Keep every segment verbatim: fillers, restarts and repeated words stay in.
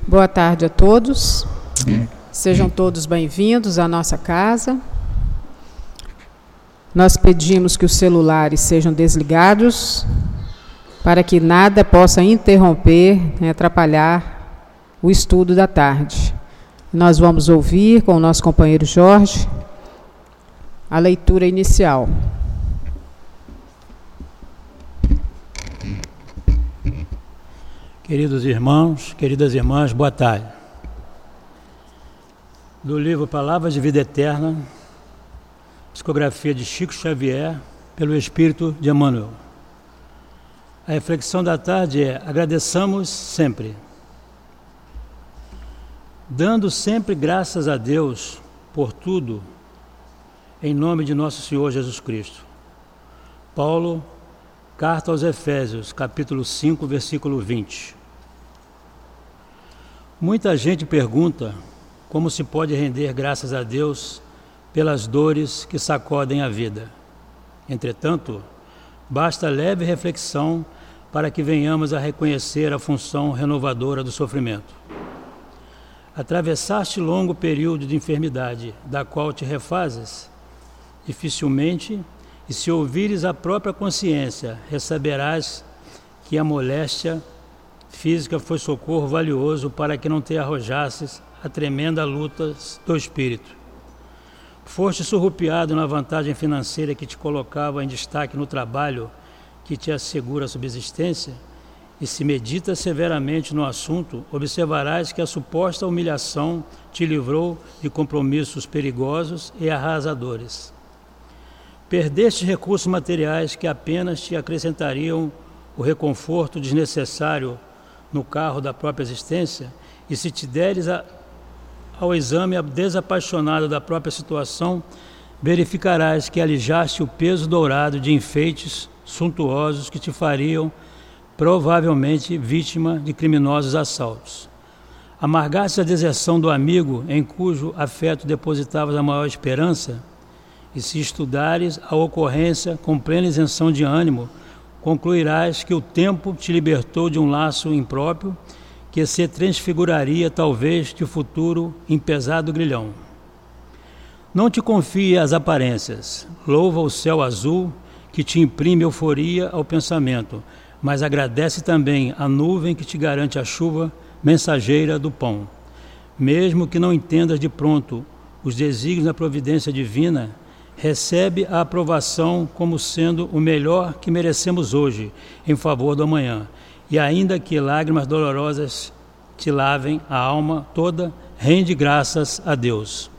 Boa tarde a todos. Sejam todos bem-vindos à nossa casa. Nós pedimos que os celulares sejam desligados para que nada possa interromper, né, atrapalhar o estudo da tarde. Nós vamos ouvir com o nosso companheiro Jorge a leitura inicial. Queridos irmãos, queridas irmãs, boa tarde. Do livro Palavras de Vida Eterna, psicografia de Chico Xavier, pelo Espírito de Emmanuel. A reflexão da tarde é: agradeçamos sempre. Dando sempre graças a Deus por tudo, em nome de nosso Senhor Jesus Cristo. Paulo, Carta aos Efésios, capítulo cinco, versículo vinte. Muita gente pergunta como se pode render graças a Deus pelas dores que sacodem a vida. Entretanto, basta leve reflexão para que venhamos a reconhecer a função renovadora do sofrimento. Atravessaste longo período de enfermidade, da qual te refazes? Dificilmente, e se ouvires a própria consciência, receberás que a moléstia física foi socorro valioso para que não te arrojasses a tremenda luta do espírito. Foste surrupiado na vantagem financeira que te colocava em destaque no trabalho que te assegura a subsistência, e se meditas severamente no assunto, observarás que a suposta humilhação te livrou de compromissos perigosos e arrasadores. Perdeste recursos materiais que apenas te acrescentariam o reconforto desnecessário no carro da própria existência, e se te deres a, ao exame desapaixonado da própria situação, verificarás que alijaste o peso dourado de enfeites suntuosos que te fariam provavelmente vítima de criminosos assaltos. Amargaste a deserção do amigo em cujo afeto depositavas a maior esperança, e se estudares a ocorrência com plena isenção de ânimo, concluirás que o tempo te libertou de um laço impróprio que se transfiguraria talvez de futuro em pesado grilhão. Não te confie às aparências, louva o céu azul que te imprime euforia ao pensamento, mas agradece também a nuvem que te garante a chuva mensageira do pão. Mesmo que não entendas de pronto os desígnios da providência divina, recebe a aprovação como sendo o melhor que merecemos hoje, em favor do amanhã. E ainda que lágrimas dolorosas te lavem a alma toda, rende graças a Deus.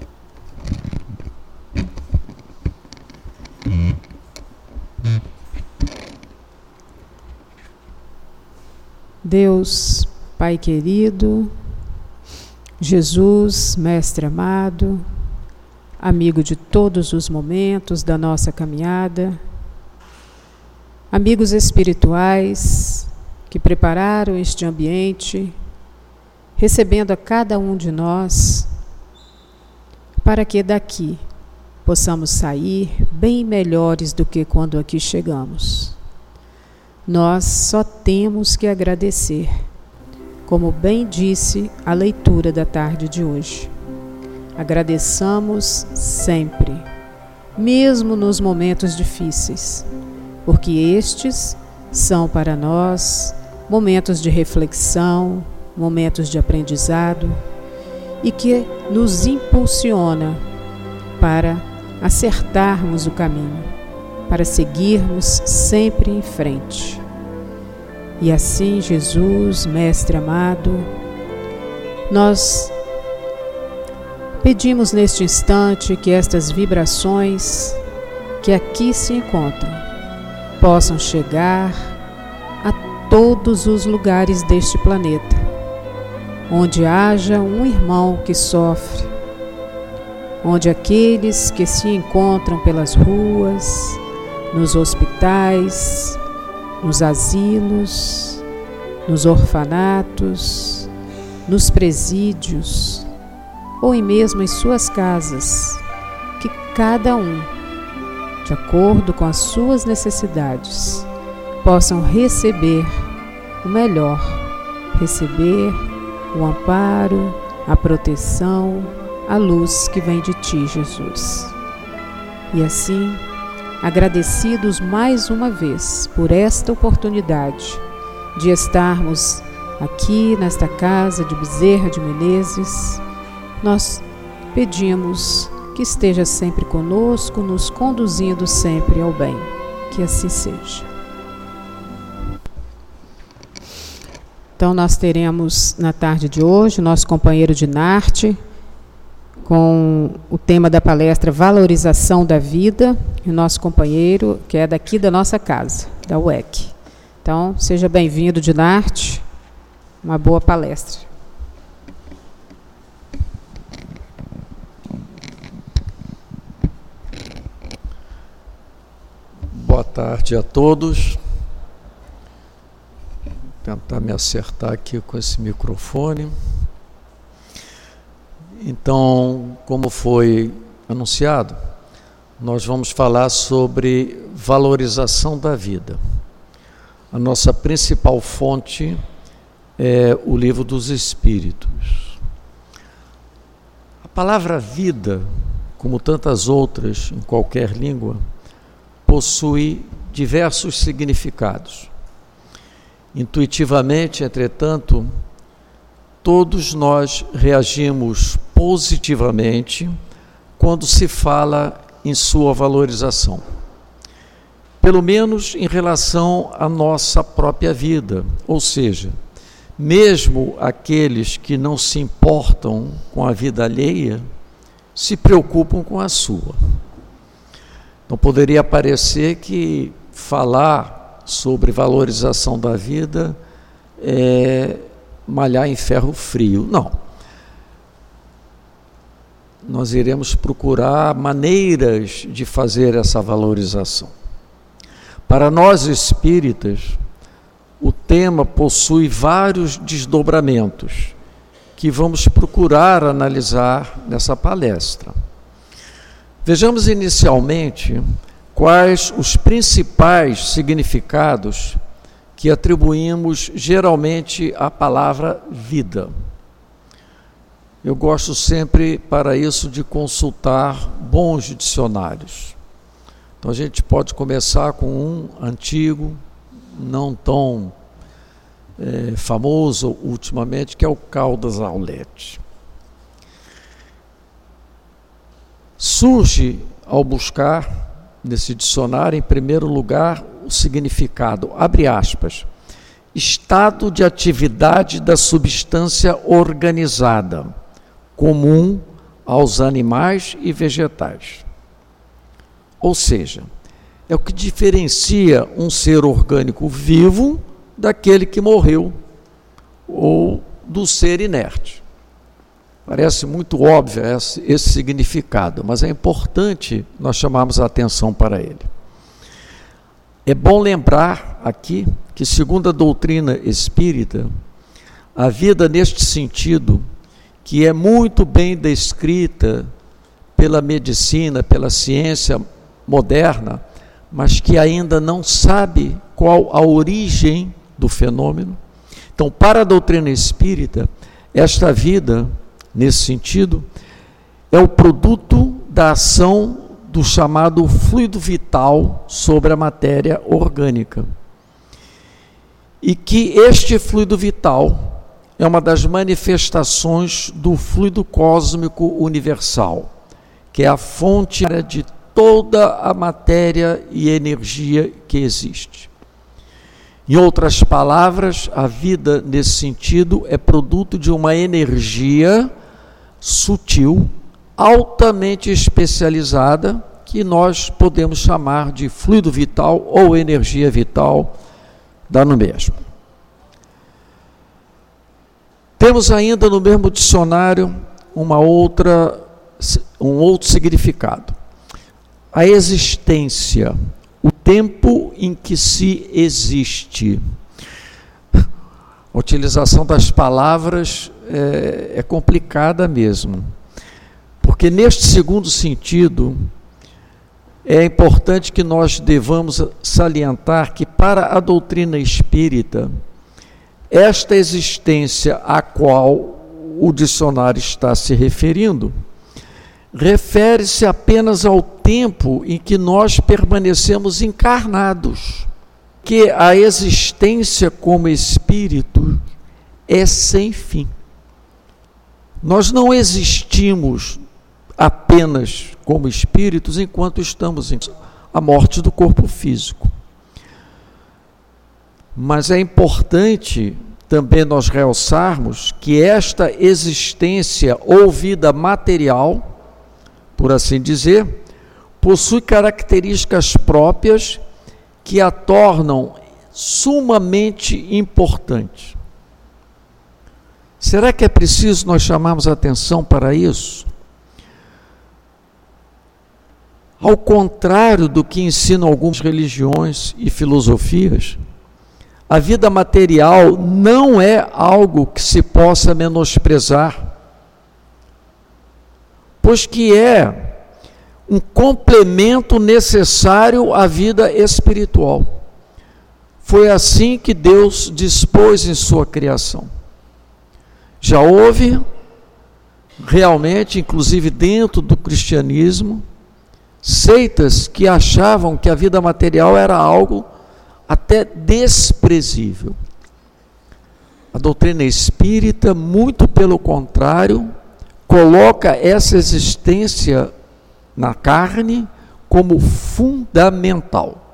Deus, Pai querido, Jesus, Mestre amado, amigo de todos os momentos da nossa caminhada, amigos espirituais que prepararam este ambiente, recebendo a cada um de nós, para que daqui possamos sair bem melhores do que quando aqui chegamos. Nós só temos que agradecer, como bem disse a leitura da tarde de hoje. Agradeçamos sempre, mesmo nos momentos difíceis, porque estes são para nós momentos de reflexão, momentos de aprendizado e que nos impulsiona para acertarmos o caminho, para seguirmos sempre em frente. E assim, Jesus, Mestre amado, nós pedimos neste instante que estas vibrações que aqui se encontram possam chegar a todos os lugares deste planeta, onde haja um irmão que sofre, onde aqueles que se encontram pelas ruas, nos hospitais, nos asilos, nos orfanatos, nos presídios, ou em mesmo em suas casas, que cada um, de acordo com as suas necessidades, possam receber o melhor, receber o amparo, a proteção, a luz que vem de Ti, Jesus. E assim, agradecidos mais uma vez por esta oportunidade de estarmos aqui nesta casa de Bezerra de Menezes, nós pedimos que esteja sempre conosco, nos conduzindo sempre ao bem. Que assim seja. Então nós teremos na tarde de hoje o nosso companheiro de Narte, com o tema da palestra Valorização da Vida, e o nosso companheiro, que é daqui da nossa casa, da U E C. Então, seja bem-vindo, Dinarte, uma boa palestra. Boa tarde a todos. Vou tentar me acertar aqui com esse microfone. Então, como foi anunciado, nós vamos falar sobre valorização da vida. A nossa principal fonte é o Livro dos Espíritos. A palavra vida, como tantas outras em qualquer língua, possui diversos significados. Intuitivamente, entretanto, todos nós reagimos positivamente quando se fala em sua valorização, pelo menos em relação à nossa própria vida, ou seja, mesmo aqueles que não se importam com a vida alheia, se preocupam com a sua. Então poderia parecer que falar sobre valorização da vida é malhar em ferro frio. Não. Nós iremos procurar maneiras de fazer essa valorização. Para nós espíritas, o tema possui vários desdobramentos que vamos procurar analisar nessa palestra. Vejamos inicialmente quais os principais significados que atribuímos geralmente à palavra vida. Eu gosto sempre, para isso, de consultar bons dicionários. Então a gente pode começar com um antigo, não tão é, famoso ultimamente, que é o Caldas Aulete. Surge, ao buscar nesse dicionário, em primeiro lugar, o significado, abre aspas, estado de atividade da substância organizada, comum aos animais e vegetais. Ou seja, é o que diferencia um ser orgânico vivo daquele que morreu, ou do ser inerte. Parece muito óbvio esse, esse significado, mas é importante nós chamarmos a atenção para ele. É bom lembrar aqui que, segundo a doutrina espírita, a vida neste sentido, que é muito bem descrita pela medicina, pela ciência moderna, mas que ainda não sabe qual a origem do fenômeno. Então, para a doutrina espírita, esta vida, nesse sentido, é o produto da ação do chamado fluido vital sobre a matéria orgânica. E que este fluido vital é uma das manifestações do fluido cósmico universal, que é a fonte de toda a matéria e energia que existe. Em outras palavras, a vida, nesse sentido, é produto de uma energia sutil, altamente especializada, que nós podemos chamar de fluido vital ou energia vital, dá no mesmo. Temos ainda no mesmo dicionário uma outra, um outro significado. A existência, o tempo em que se existe. A utilização das palavras é, é complicada mesmo, porque neste segundo sentido, é importante que nós devamos salientar que para a doutrina espírita, esta existência a qual o dicionário está se referindo refere-se apenas ao tempo em que nós permanecemos encarnados, que a existência como espírito é sem fim. Nós não existimos apenas como espíritos enquanto estamos em a morte do corpo físico. Mas é importante também nós realçarmos que esta existência ou vida material, por assim dizer, possui características próprias que a tornam sumamente importante. Será que é preciso nós chamarmos atenção para isso? Ao contrário do que ensinam algumas religiões e filosofias, a vida material não é algo que se possa menosprezar, pois que é um complemento necessário à vida espiritual. Foi assim que Deus dispôs em sua criação. Já houve, realmente, inclusive dentro do cristianismo, seitas que achavam que a vida material era algo até desprezível. A doutrina espírita, muito pelo contrário, coloca essa existência na carne como fundamental.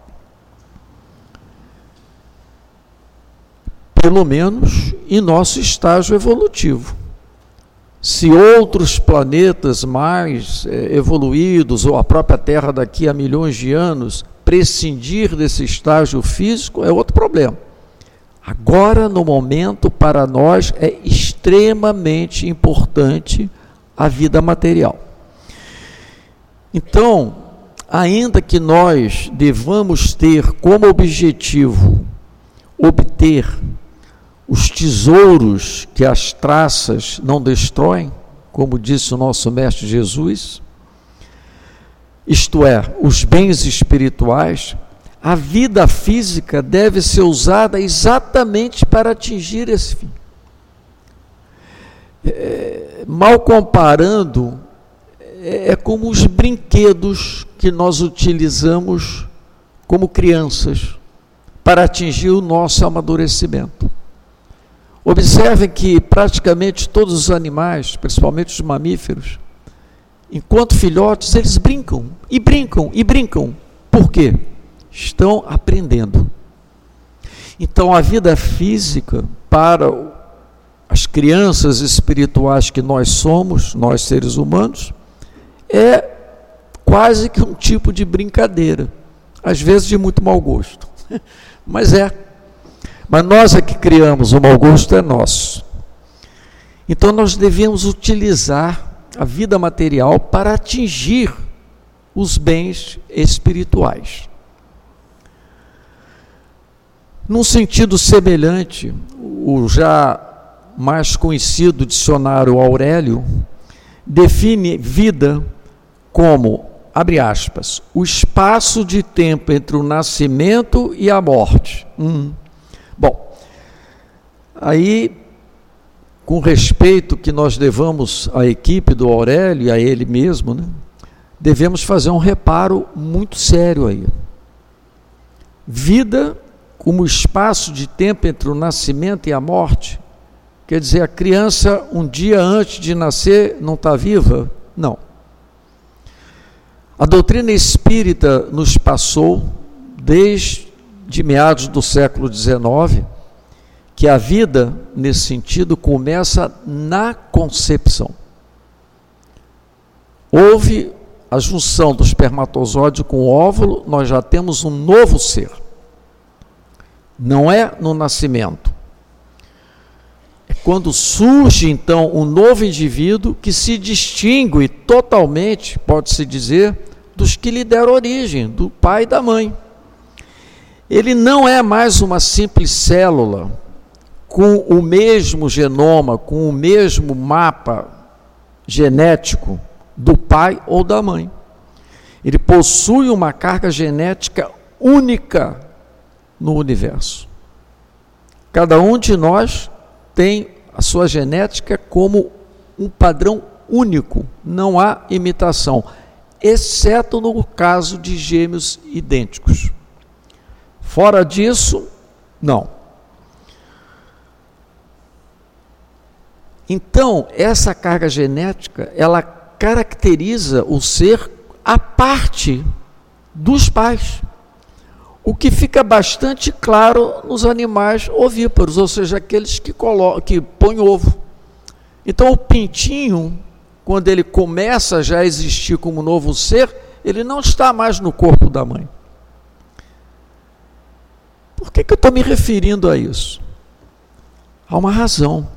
Pelo menos em nosso estágio evolutivo. Se outros planetas mais eh, evoluídos, ou a própria Terra daqui a milhões de anos, prescindir desse estágio físico, é outro problema. Agora, no momento, para nós, é extremamente importante a vida material. Então, ainda que nós devamos ter como objetivo obter os tesouros que as traças não destroem, como disse o nosso Mestre Jesus, isto é, os bens espirituais, a vida física deve ser usada exatamente para atingir esse fim. É, mal comparando, é, é como os brinquedos que nós utilizamos como crianças para atingir o nosso amadurecimento. Observem que praticamente todos os animais, principalmente os mamíferos, enquanto filhotes, eles brincam, e brincam, e brincam. Por quê? Estão aprendendo. Então, a vida física, para as crianças espirituais que nós somos, nós seres humanos, é quase que um tipo de brincadeira, às vezes de muito mau gosto, mas é. Mas nós é que criamos, o mau gosto é nosso. Então nós devemos utilizar a vida material para atingir os bens espirituais. Num sentido semelhante, o já mais conhecido dicionário Aurélio define vida como, abre aspas, o espaço de tempo entre o nascimento e a morte. Hum. Bom, aí, com respeito que nós devamos à equipe do Aurélio e a ele mesmo, né, devemos fazer um reparo muito sério aí. Vida como espaço de tempo entre o nascimento e a morte, quer dizer, a criança um dia antes de nascer não está viva? Não. A doutrina espírita nos passou, desde de meados do século dezenove, que a vida, nesse sentido, começa na concepção. Houve a junção do espermatozoide com o óvulo, nós já temos um novo ser. Não é no nascimento. É quando surge, então, um novo indivíduo que se distingue totalmente, pode-se dizer, dos que lhe deram origem, do pai e da mãe. Ele não é mais uma simples célula com o mesmo genoma, com o mesmo mapa genético do pai ou da mãe. Ele possui uma carga genética única no universo. Cada um de nós tem a sua genética como um padrão único, não há imitação, exceto no caso de gêmeos idênticos. Fora disso, não. Então, essa carga genética, ela caracteriza o ser à parte dos pais, o que fica bastante claro nos animais ovíparos, ou seja, aqueles que, colocam, que põem ovo. Então, o pintinho, quando ele começa já a existir como novo ser, ele não está mais no corpo da mãe. Por que que eu estou me referindo a isso? Há uma razão.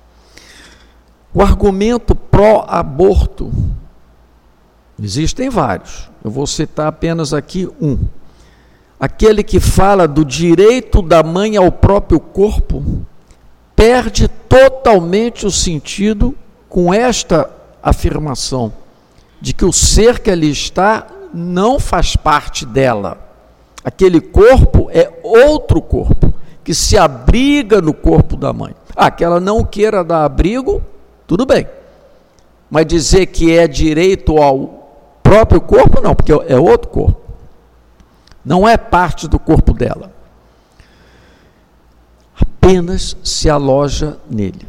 O argumento pró-aborto, existem vários, eu vou citar apenas aqui um. Aquele que fala do direito da mãe ao próprio corpo, perde totalmente o sentido com esta afirmação, de que o ser que ali está não faz parte dela. Aquele corpo é outro corpo, que se abriga no corpo da mãe. Ah, que ela não queira dar abrigo, tudo bem. Mas dizer que é direito ao próprio corpo, não, porque é outro corpo. Não é parte do corpo dela. Apenas se aloja nele.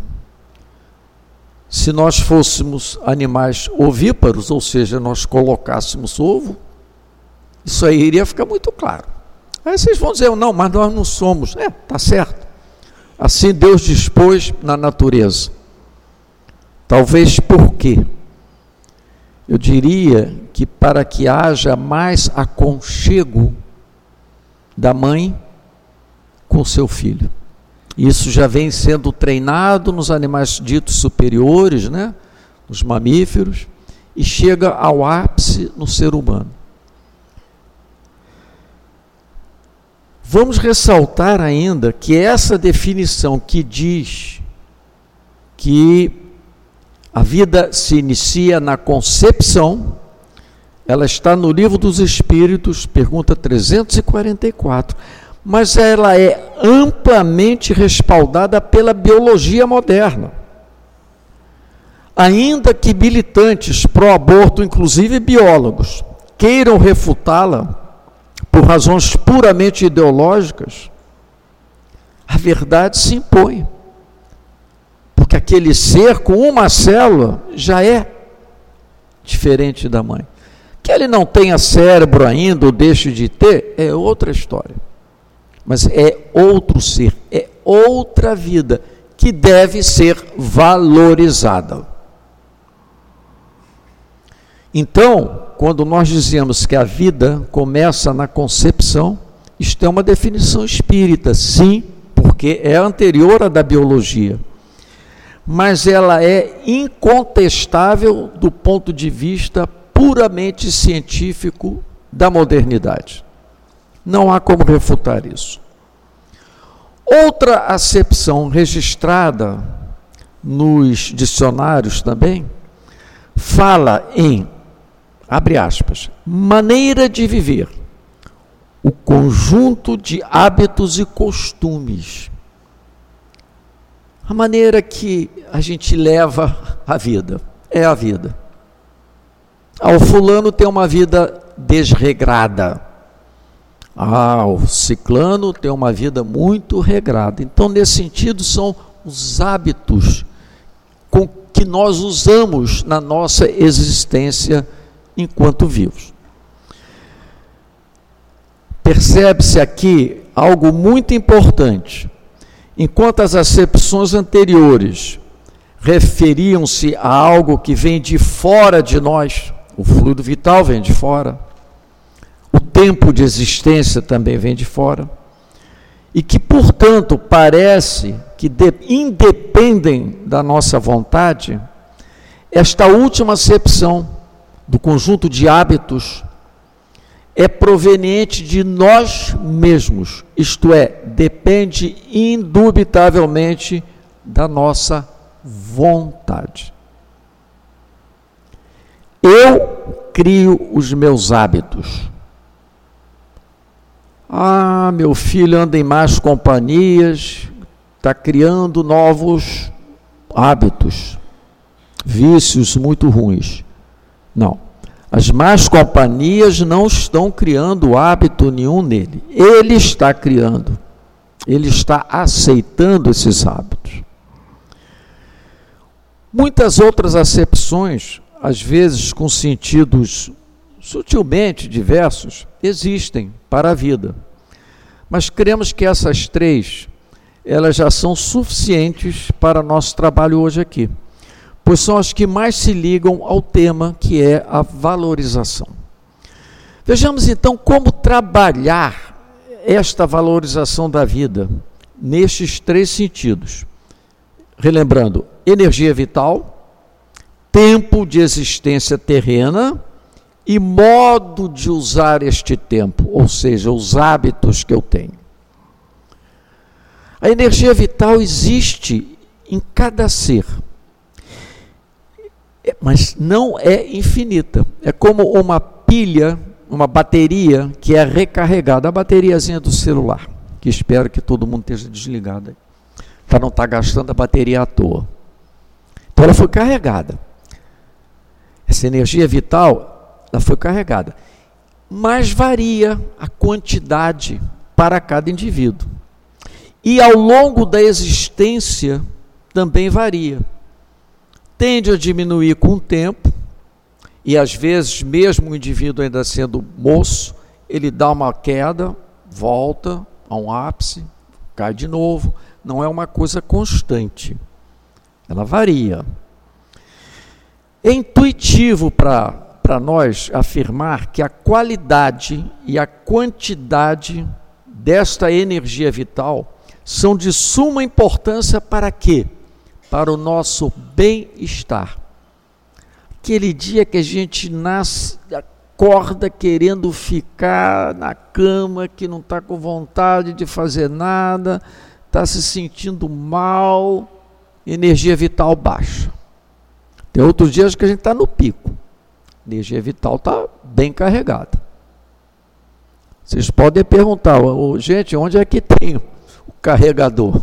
Se nós fôssemos animais ovíparos, ou seja, nós colocássemos ovo, isso aí iria ficar muito claro. Aí vocês vão dizer, não, mas nós não somos. É, tá certo. Assim Deus dispôs na natureza. Talvez por quê? Eu diria que para que haja mais aconchego da mãe com seu filho. Isso já vem sendo treinado nos animais ditos superiores, né? Nos mamíferos, e chega ao ápice no ser humano. Vamos ressaltar ainda que essa definição que diz que a vida se inicia na concepção, ela está no Livro dos Espíritos, pergunta trezentos e quarenta e quatro, mas ela é amplamente respaldada pela biologia moderna. Ainda que militantes pró-aborto, inclusive biólogos, queiram refutá-la por razões puramente ideológicas, a verdade se impõe. Porque aquele ser com uma célula já é diferente da mãe. Que ele não tenha cérebro ainda ou deixe de ter, é outra história. Mas é outro ser, é outra vida que deve ser valorizada. Então, quando nós dizemos que a vida começa na concepção, isto é uma definição espírita, sim, porque é anterior à da biologia. Mas ela é incontestável do ponto de vista puramente científico da modernidade. Não há como refutar isso. Outra acepção registrada nos dicionários também fala em, abre aspas, maneira de viver, o conjunto de hábitos e costumes, a maneira que a gente leva a vida, é a vida. Ah, o fulano tem uma vida desregrada. Ah, o ciclano tem uma vida muito regrada. Então, nesse sentido, são os hábitos com que nós usamos na nossa existência enquanto vivos. Percebe-se aqui algo muito importante. Enquanto as acepções anteriores referiam-se a algo que vem de fora de nós, o fluido vital vem de fora, o tempo de existência também vem de fora, e que, portanto, parece que de, independem da nossa vontade, esta última acepção do conjunto de hábitos é proveniente de nós mesmos, isto é, depende indubitavelmente da nossa vontade. Eu crio os meus hábitos. Ah, meu filho anda em más companhias, está criando novos hábitos, vícios muito ruins. Não. As más companhias não estão criando hábito nenhum nele. Ele está criando. Ele está aceitando esses hábitos. Muitas outras acepções, às vezes com sentidos sutilmente diversos, existem para a vida. Mas cremos que essas três, elas já são suficientes para nosso trabalho hoje aqui, pois são as que mais se ligam ao tema, que é a valorização. Vejamos então como trabalhar esta valorização da vida nestes três sentidos. Relembrando, energia vital, tempo de existência terrena e modo de usar este tempo, ou seja, os hábitos que eu tenho. A energia vital existe em cada ser, mas não é infinita. É como uma pilha, uma bateria que é recarregada, a bateriazinha do celular, que espero que todo mundo esteja desligado aí, para não estar gastando a bateria à toa. Então ela foi carregada. Essa energia vital, ela foi carregada. Mas varia a quantidade para cada indivíduo. E ao longo da existência também varia. Tende a diminuir com o tempo, e às vezes, mesmo o indivíduo ainda sendo moço, ele dá uma queda, volta a um ápice, cai de novo. Não é uma coisa constante, ela varia. É intuitivo para para nós afirmar que a qualidade e a quantidade desta energia vital são de suma importância para quê? Para o nosso bem-estar. Aquele dia que a gente nasce, acorda querendo ficar na cama, que não está com vontade de fazer nada, está se sentindo mal, energia vital baixa. Tem outros dias que a gente está no pico, energia vital está bem carregada. Vocês podem perguntar, gente, onde é que tem o carregador?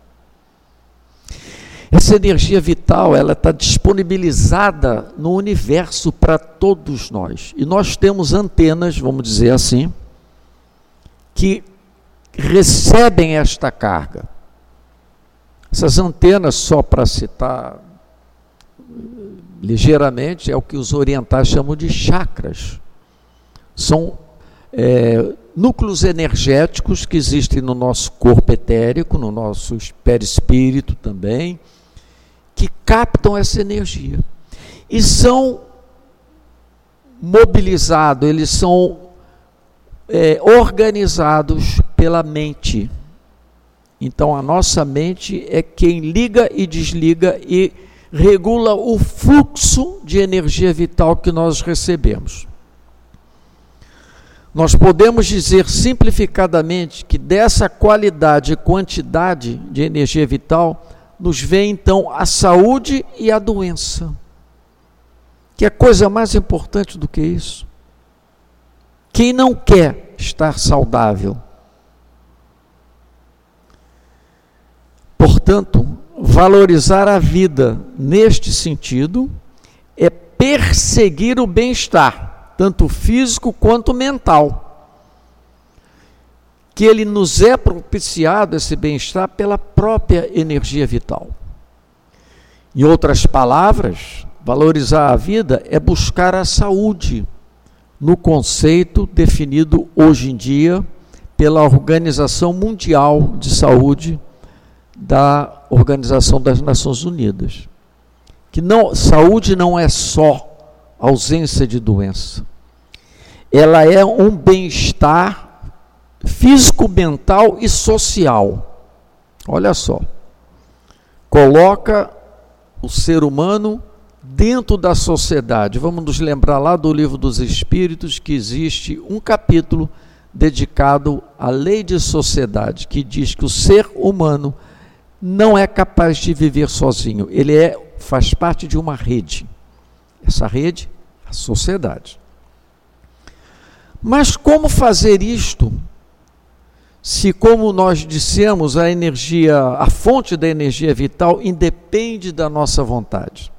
Essa energia vital, ela está disponibilizada no universo para todos nós. E nós temos antenas, vamos dizer assim, que recebem esta carga. Essas antenas, só para citar ligeiramente, é o que os orientais chamam de chakras. São é, núcleos energéticos que existem no nosso corpo etérico, no nosso perispírito também, que captam essa energia e são mobilizados, eles são é, organizados pela mente. Então a nossa mente é quem liga e desliga e regula o fluxo de energia vital que nós recebemos. Nós podemos dizer simplificadamente que dessa qualidade e quantidade de energia vital nos vem então a saúde e a doença. Que é coisa mais importante do que isso? Quem não quer estar saudável? Portanto, valorizar a vida neste sentido é perseguir o bem-estar, tanto físico quanto mental. Que ele nos é propiciado, esse bem-estar, pela própria energia vital. Em outras palavras, valorizar a vida é buscar a saúde, no conceito definido hoje em dia pela Organização Mundial de Saúde, da Organização das Nações Unidas. Que não, saúde não é só ausência de doença. Ela é um bem-estar físico, mental e social. Olha só. Coloca o ser humano dentro da sociedade. Vamos nos lembrar lá do Livro dos Espíritos que existe um capítulo dedicado à lei de sociedade, que diz que o ser humano não é capaz de viver sozinho. Ele é, faz parte de uma rede. Essa rede, a sociedade. Mas como fazer isto se, como nós dissemos, a energia, a fonte da energia vital independe da nossa vontade.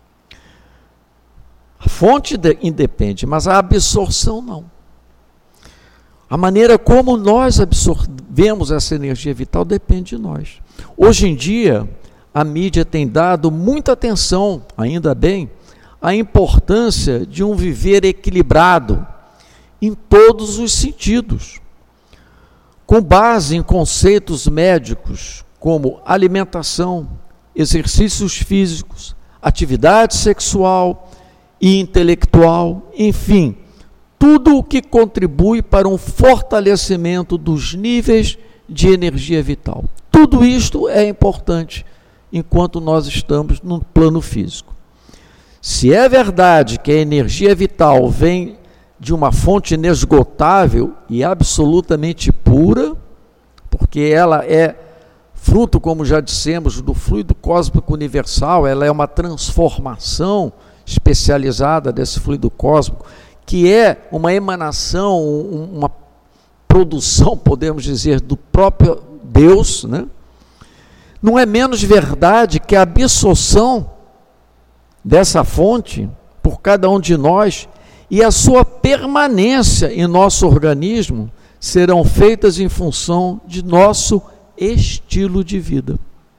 A fonte de, independe, mas a absorção não. A maneira como nós absorvemos essa energia vital depende de nós. Hoje em dia, a mídia tem dado muita atenção, ainda bem, à importância de um viver equilibrado em todos os sentidos, com base em conceitos médicos como alimentação, exercícios físicos, atividade sexual e intelectual, enfim, tudo o que contribui para um fortalecimento dos níveis de energia vital. Tudo isto é importante enquanto nós estamos no plano físico. Se é verdade que a energia vital vem de uma fonte inesgotável e absolutamente pura, porque ela é fruto, como já dissemos, do fluido cósmico universal, ela é uma transformação especializada desse fluido cósmico, que é uma emanação, uma produção, podemos dizer, do próprio Deus, né? Não é menos verdade que a absorção dessa fonte por cada um de nós e a sua permanência em nosso organismo serão feitas em função de nosso estilo de vida.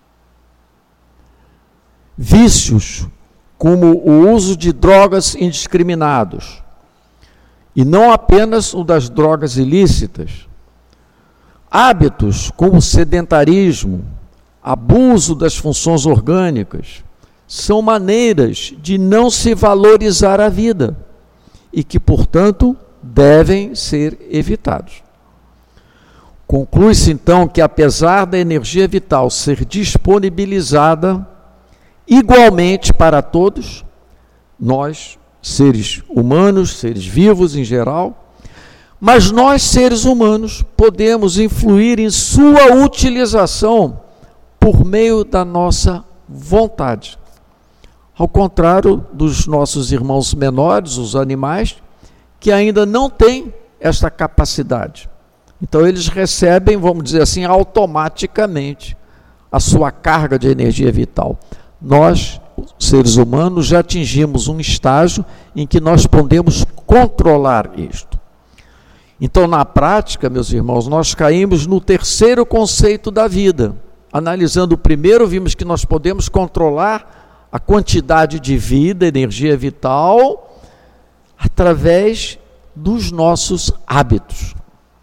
Vícios, como o uso de drogas indiscriminados, e não apenas o das drogas ilícitas, hábitos como sedentarismo, abuso das funções orgânicas, são maneiras de não se valorizar a vida e que, portanto, devem ser evitados. Conclui-se, então, que apesar da energia vital ser disponibilizada igualmente para todos, nós, seres humanos, seres vivos em geral, mas nós, seres humanos, podemos influir em sua utilização por meio da nossa vontade. Ao contrário dos nossos irmãos menores, os animais, que ainda não têm esta capacidade. Então eles recebem, vamos dizer assim, automaticamente a sua carga de energia vital. Nós, seres humanos, já atingimos um estágio em que nós podemos controlar isto. Então, na prática, meus irmãos, nós caímos no terceiro conceito da vida. Analisando o primeiro, vimos que nós podemos controlar a quantidade de vida, energia vital, através dos nossos hábitos.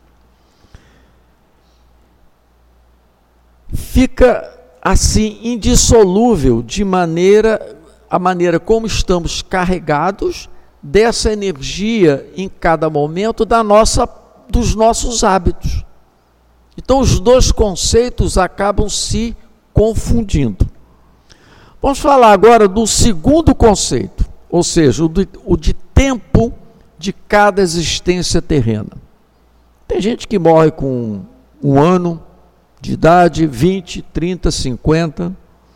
Fica assim indissolúvel de maneira a maneira como estamos carregados dessa energia em cada momento da nossa, dos nossos hábitos. Então os dois conceitos acabam se confundindo. Vamos falar agora do segundo conceito, ou seja, o de, o de tempo de cada existência terrena. Tem gente que morre com um ano de idade, vinte, trinta, cinquenta.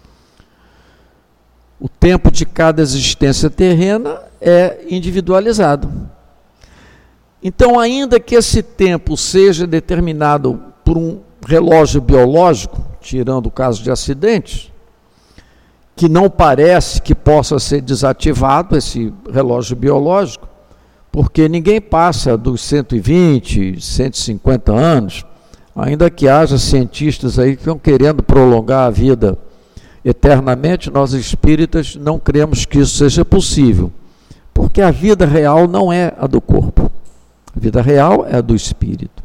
O tempo de cada existência terrena é individualizado. Então, ainda que esse tempo seja determinado por um relógio biológico, tirando o caso de acidentes, que não parece que possa ser desativado esse relógio biológico, porque ninguém passa dos cento e vinte, cento e cinquenta anos, ainda que haja cientistas aí que estão querendo prolongar a vida eternamente, nós espíritas não cremos que isso seja possível, porque a vida real não é a do corpo, a vida real é a do espírito.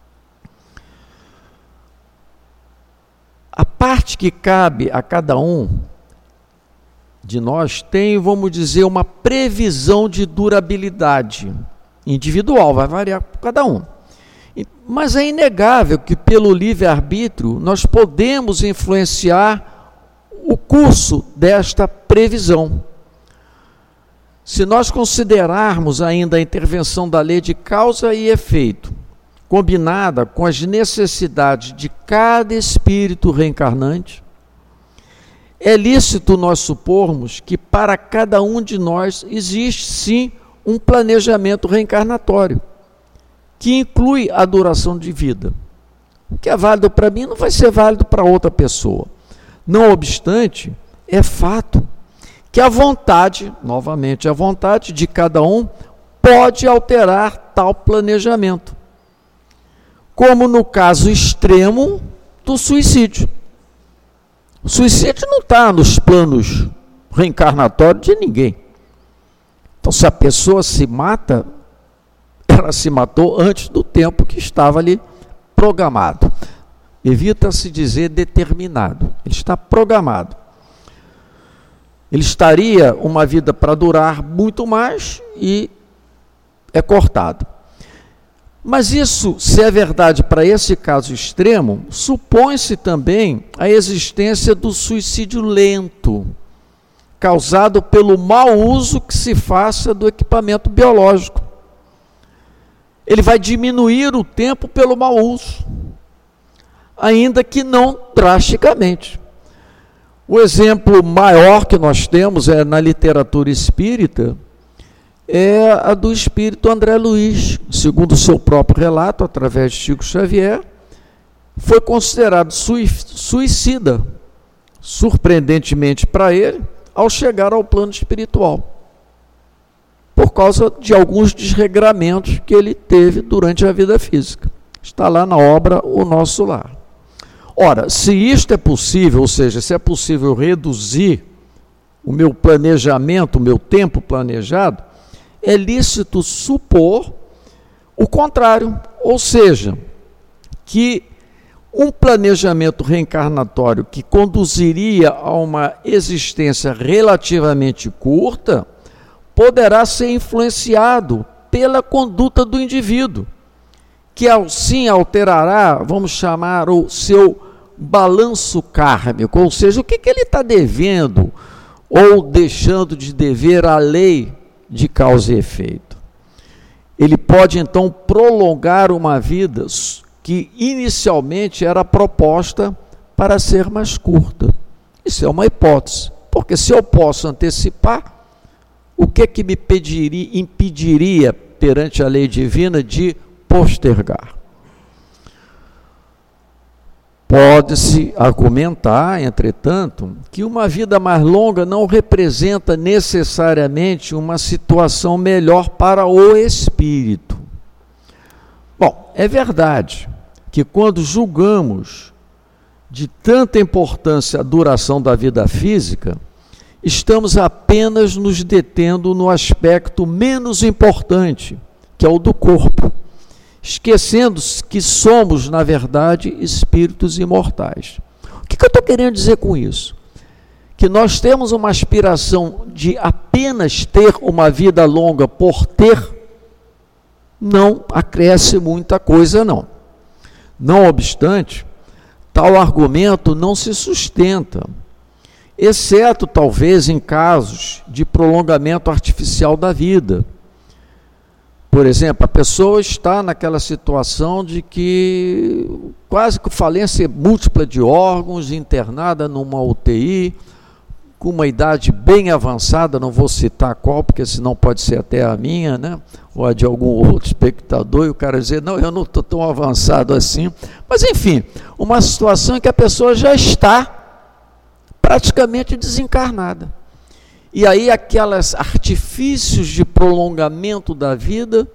A parte que cabe a cada um de nós tem, vamos dizer, uma previsão de durabilidade individual, vai variar por cada um. Mas é inegável que pelo livre-arbítrio nós podemos influenciar o curso desta previsão. Se nós considerarmos ainda a intervenção da lei de causa e efeito, combinada com as necessidades de cada espírito reencarnante, é lícito nós supormos que para cada um de nós existe sim um planejamento reencarnatório, que inclui a duração de vida. O que é válido para mim não vai ser válido para outra pessoa. Não obstante, é fato que a vontade, novamente, a vontade de cada um pode alterar tal planejamento. Como no caso extremo do suicídio. O suicídio não está nos planos reencarnatórios de ninguém. Então, se a pessoa se mata, ela se matou antes do tempo que estava ali programado. Evita-se dizer determinado. Ele está programado. Ele estaria uma vida para durar muito mais e é cortado. Mas isso, se é verdade para esse caso extremo, supõe-se também a existência do suicídio lento, causado pelo mau uso que se faça do equipamento biológico. Ele vai diminuir o tempo pelo mau uso, ainda que não drasticamente. O exemplo maior que nós temos é na literatura espírita, é a do espírito André Luiz, segundo o seu próprio relato, através de Chico Xavier, foi considerado suicida, surpreendentemente para ele, ao chegar ao plano espiritual, por causa de alguns desregramentos que ele teve durante a vida física. Está lá na obra O Nosso Lar. Ora, se isto é possível, ou seja, se é possível reduzir o meu planejamento, o meu tempo planejado, é lícito supor o contrário, ou seja, que um planejamento reencarnatório que conduziria a uma existência relativamente curta poderá ser influenciado pela conduta do indivíduo, que assim alterará, vamos chamar, o seu balanço kármico, ou seja, o que, que ele está devendo ou deixando de dever à lei de causa e efeito. Ele pode então prolongar uma vida que inicialmente era proposta para ser mais curta. Isso é uma hipótese, porque se eu posso antecipar, o que que me pediria, impediria perante a lei divina de postergar? Pode-se argumentar, entretanto, que uma vida mais longa não representa necessariamente uma situação melhor para o espírito. Bom, é verdade que quando julgamos de tanta importância a duração da vida física, estamos apenas nos detendo no aspecto menos importante, que é o do corpo, esquecendo que somos, na verdade, espíritos imortais. O que, que eu estou querendo dizer com isso? Que nós temos uma aspiração de apenas ter uma vida longa por ter, não acresce muita coisa, não. Não obstante, tal argumento não se sustenta, exceto, talvez, em casos de prolongamento artificial da vida. Por exemplo, a pessoa está naquela situação de que quase que falência múltipla de órgãos, internada numa U T I, com uma idade bem avançada, não vou citar qual, porque senão pode ser até a minha, né? Ou a de algum outro espectador, e o cara dizer, não, eu não estou tão avançado assim. Mas, enfim, uma situação em que a pessoa já está praticamente desencarnada. E aí aqueles artifícios de prolongamento da vida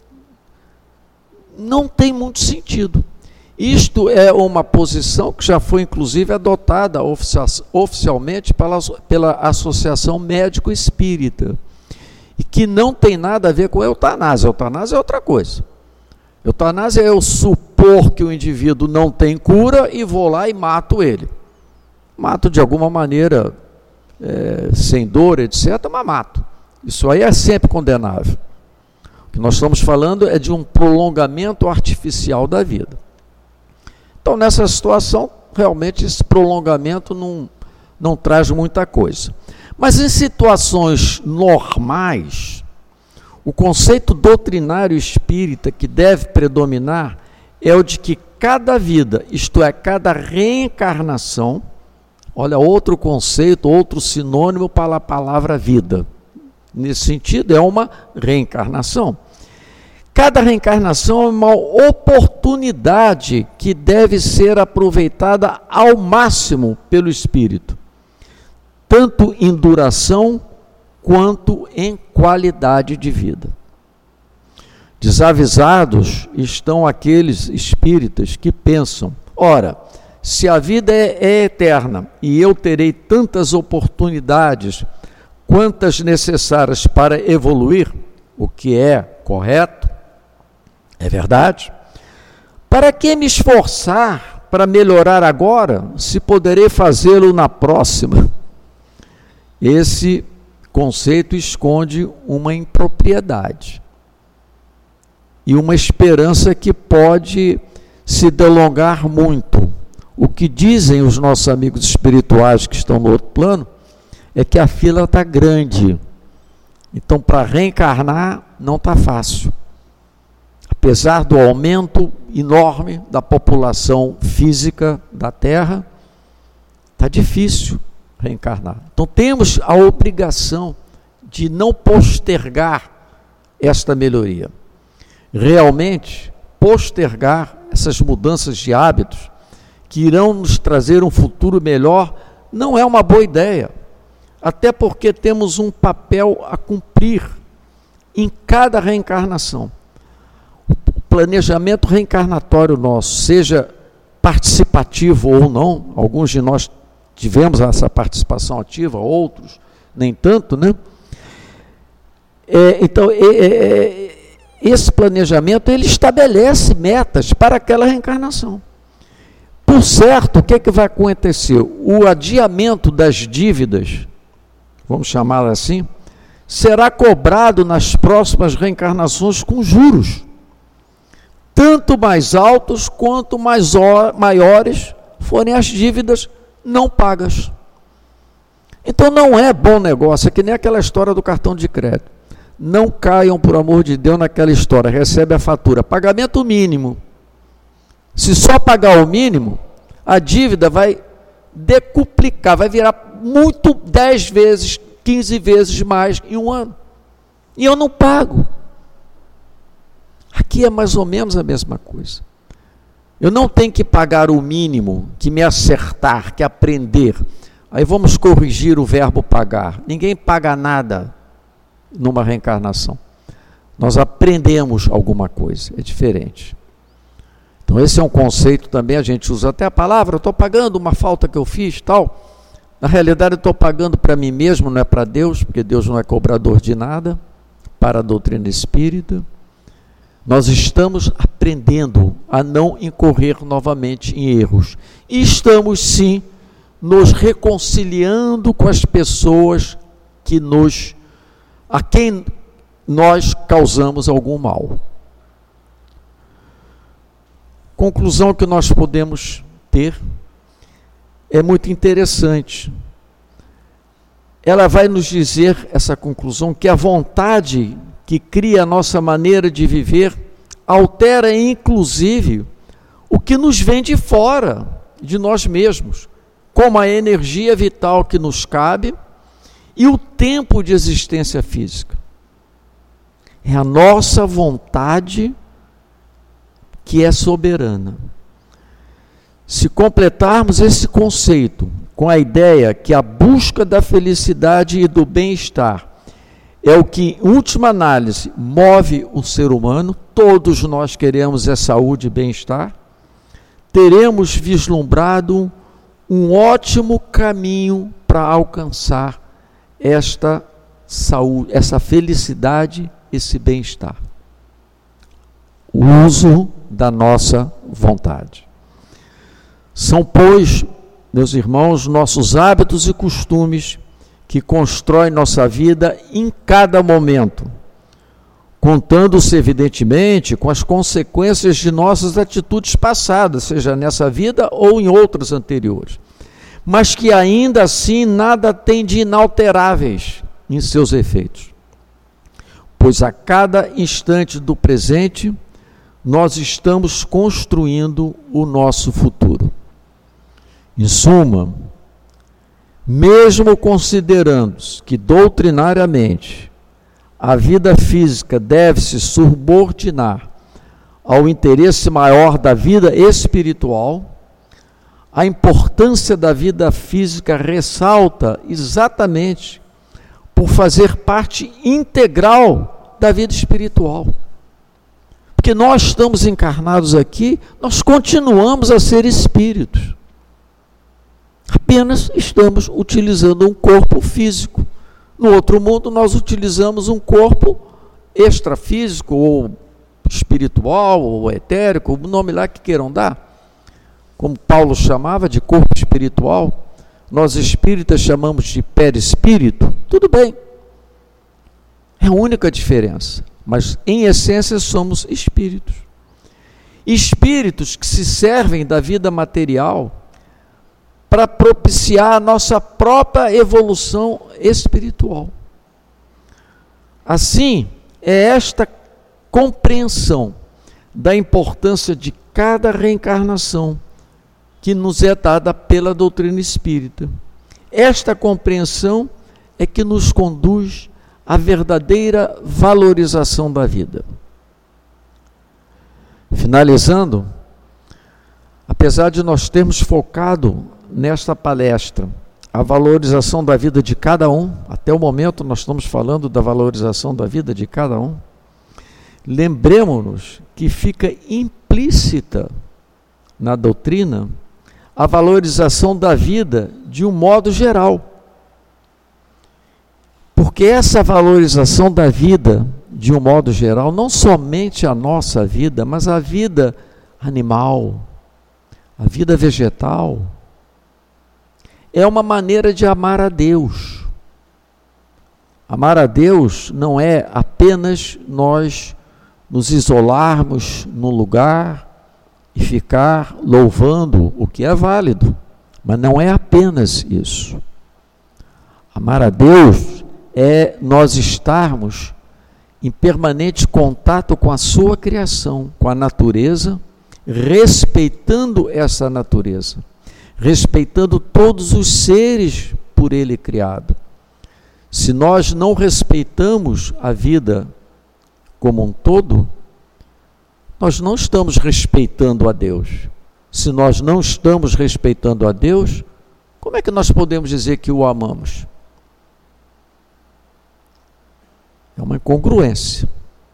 não tem muito sentido. Isto é uma posição que já foi inclusive adotada oficialmente pela, pela Associação Médico Espírita, e que não tem nada a ver com eutanásia. Eutanásia é outra coisa. Eutanásia é eu supor que o indivíduo não tem cura e vou lá e mato ele. Mato de alguma maneira, É, sem dor, etcétera, mas mato. Isso aí é sempre condenável. O que nós estamos falando é de um prolongamento artificial da vida. Então, nessa situação, realmente esse prolongamento não, não traz muita coisa. Mas em situações normais, o conceito doutrinário espírita que deve predominar é o de que cada vida, isto é, cada reencarnação, olha, outro conceito, outro sinônimo para a palavra vida. Nesse sentido, é uma reencarnação. Cada reencarnação é uma oportunidade que deve ser aproveitada ao máximo pelo espírito, tanto em duração quanto em qualidade de vida. Desavisados estão aqueles espíritas que pensam: ora, se a vida é, é eterna e eu terei tantas oportunidades quantas necessárias para evoluir, o que é correto, é verdade, para que me esforçar para melhorar agora, se poderei fazê-lo na próxima? Esse conceito esconde uma impropriedade e uma esperança que pode se delongar muito. O que dizem os nossos amigos espirituais que estão no outro plano é que a fila está grande. Então, para reencarnar, não está fácil. Apesar do aumento enorme da população física da Terra, está difícil reencarnar. Então, temos a obrigação de não postergar esta melhoria. Realmente, postergar essas mudanças de hábitos que irão nos trazer um futuro melhor não é uma boa ideia. Até porque temos um papel a cumprir em cada reencarnação. O planejamento reencarnatório nosso, seja participativo ou não, alguns de nós tivemos essa participação ativa, outros nem tanto, né? É, então, é, é, esse planejamento, ele estabelece metas para aquela reencarnação. Por certo, o que, é que vai acontecer? O adiamento das dívidas, vamos chamá-la assim, será cobrado nas próximas reencarnações com juros, tanto mais altos quanto mais maiores forem as dívidas não pagas. Então não é bom negócio, é que nem aquela história do cartão de crédito. Não caiam, por amor de Deus, naquela história, recebe a fatura, pagamento mínimo. Se só pagar o mínimo, a dívida vai decuplicar, vai virar muito, dez vezes, quinze vezes mais em um ano. E eu não pago. Aqui é mais ou menos a mesma coisa. Eu não tenho que pagar o mínimo, que me acertar, que aprender. Aí vamos corrigir o verbo pagar. Ninguém paga nada numa reencarnação. Nós aprendemos alguma coisa, é diferente. Então esse é um conceito também, a gente usa até a palavra, eu estou pagando uma falta que eu fiz, tal. Na realidade eu estou pagando para mim mesmo, não é para Deus, porque Deus não é cobrador de nada, para a doutrina espírita. Nós estamos aprendendo a não incorrer novamente em erros. E estamos sim nos reconciliando com as pessoas que nos, a quem nós causamos algum mal. Conclusão que nós podemos ter é muito interessante. Ela vai nos dizer, essa conclusão, que a vontade que cria a nossa maneira de viver altera inclusive o que nos vem de fora de nós mesmos, como a energia vital que nos cabe e o tempo de existência física. É a nossa vontade que é soberana. Se completarmos esse conceito com a ideia que a busca da felicidade e do bem-estar é o que, em última análise, move o ser humano, todos nós queremos é saúde e bem-estar, teremos vislumbrado um ótimo caminho para alcançar esta saúde, essa felicidade, esse bem-estar. O uso da nossa vontade. São, pois, meus irmãos, nossos hábitos e costumes que constroem nossa vida em cada momento, contando-se, evidentemente, com as consequências de nossas atitudes passadas, seja nessa vida ou em outras anteriores, mas que ainda assim nada tem de inalteráveis em seus efeitos, pois a cada instante do presente nós estamos construindo o nosso futuro. Em suma, mesmo considerando que doutrinariamente a vida física deve se subordinar ao interesse maior da vida espiritual, a importância da vida física ressalta exatamente por fazer parte integral da vida espiritual. Porque nós estamos encarnados aqui, nós continuamos a ser espíritos. Apenas estamos utilizando um corpo físico. No outro mundo, nós utilizamos um corpo extrafísico, ou espiritual, ou etérico, o nome lá que queiram dar. Como Paulo chamava de corpo espiritual, nós espíritas chamamos de perispírito. Tudo bem. É a única diferença. Mas, em essência, somos espíritos. Espíritos que se servem da vida material para propiciar a nossa própria evolução espiritual. Assim, é esta compreensão da importância de cada reencarnação que nos é dada pela doutrina espírita. Esta compreensão é que nos conduz à verdadeira valorização da vida. Finalizando, apesar de nós termos focado nesta palestra a valorização da vida de cada um, até o momento nós estamos falando da valorização da vida de cada um, lembremos-nos que fica implícita na doutrina a valorização da vida de um modo geral. Porque essa valorização da vida, de um modo geral, não somente a nossa vida, mas a vida animal, a vida vegetal, é uma maneira de amar a Deus. Amar a Deus não é apenas nós nos isolarmos num lugar e ficar louvando, o que é válido, mas não é apenas isso. Amar a Deus é nós estarmos em permanente contato com a sua criação, com a natureza, respeitando essa natureza, respeitando todos os seres por ele criado. Se nós não respeitamos a vida como um todo, nós não estamos respeitando a Deus. Se nós não estamos respeitando a Deus, como é que nós podemos dizer que o amamos? É uma incongruência.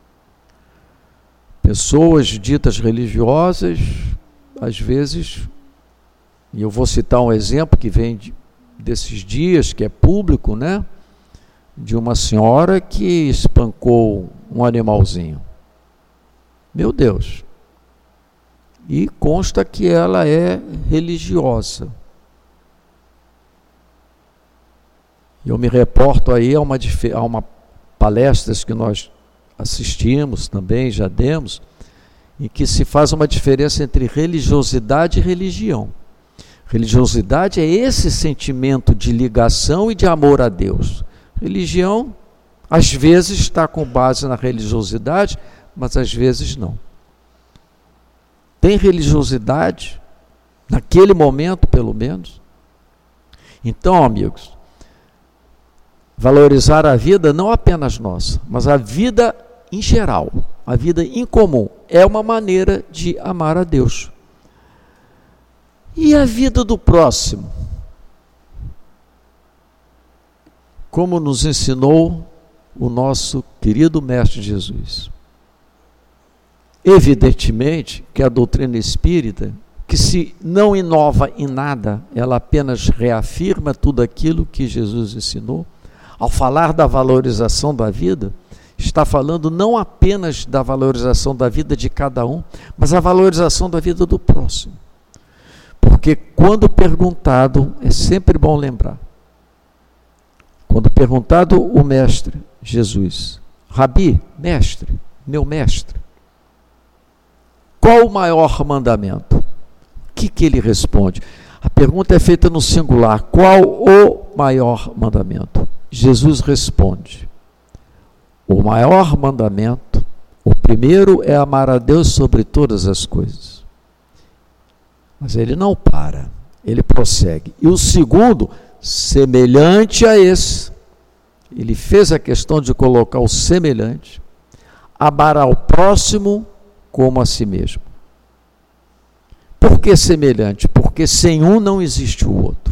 Pessoas ditas religiosas, às vezes, e eu vou citar um exemplo que vem de, desses dias, que é público, né? De uma senhora que espancou um animalzinho. Meu Deus! E consta que ela é religiosa. Eu me reporto aí a uma, a uma palestras que nós assistimos também, já demos, em que se faz uma diferença entre religiosidade e religião. Religiosidade é esse sentimento de ligação e de amor a Deus. Religião, às vezes, está com base na religiosidade, mas às vezes não. Tem religiosidade, naquele momento, pelo menos. Então, amigos, valorizar a vida não apenas nossa, mas a vida em geral, a vida em comum, é uma maneira de amar a Deus. E a vida do próximo? Como nos ensinou o nosso querido Mestre Jesus. Evidentemente que a doutrina espírita, que se não inova em nada, ela apenas reafirma tudo aquilo que Jesus ensinou. Ao falar da valorização da vida, está falando não apenas da valorização da vida de cada um, mas a valorização da vida do próximo. Porque quando perguntado, é sempre bom lembrar, quando perguntado o mestre Jesus, Rabi, mestre, meu mestre, qual o maior mandamento? O que, que ele responde? A pergunta é feita no singular, qual o maior mandamento? Jesus responde, o maior mandamento, o primeiro é amar a Deus sobre todas as coisas. Mas ele não para, ele prossegue. E o segundo, semelhante a esse, Ele fez a questão de colocar o semelhante, amar ao próximo como a si mesmo. Por que semelhante? Porque sem um não existe o outro.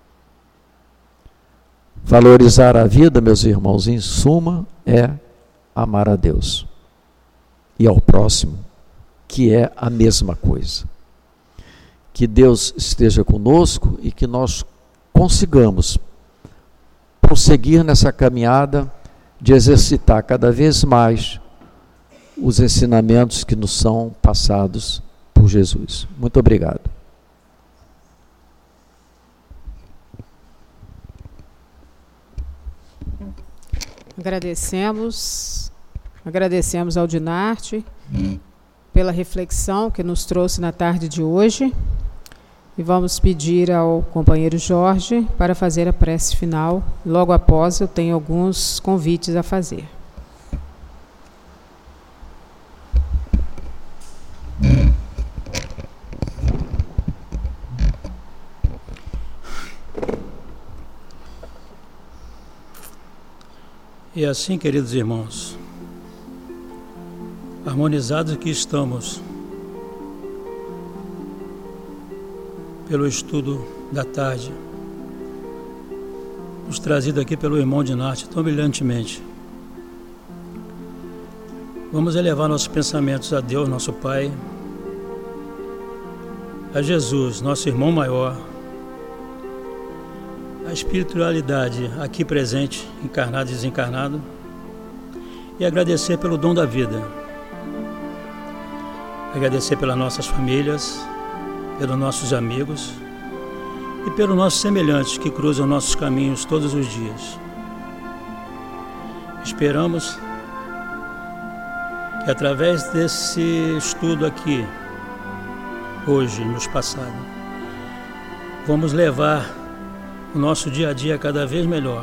Valorizar a vida, meus irmãos, em suma, é amar a Deus e ao próximo, que é a mesma coisa. Que Deus esteja conosco e que nós consigamos prosseguir nessa caminhada de exercitar cada vez mais os ensinamentos que nos são passados por Jesus. Muito obrigado. Agradecemos, agradecemos ao Dinarte pela reflexão que nos trouxe na tarde de hoje e vamos pedir ao companheiro Jorge para fazer a prece final. Logo após eu tenho alguns convites a fazer. E assim, queridos irmãos, harmonizados que estamos pelo estudo da tarde, nos trazido aqui pelo irmão Dinarte tão brilhantemente, vamos elevar nossos pensamentos a Deus, nosso Pai, a Jesus, nosso irmão maior, a espiritualidade aqui presente, encarnado e desencarnado, e agradecer pelo dom da vida, agradecer pelas nossas famílias, pelos nossos amigos e pelos nossos semelhantes que cruzam nossos caminhos todos os dias. Esperamos que através desse estudo aqui, hoje, nos passado, vamos levar o nosso dia a dia cada vez melhor,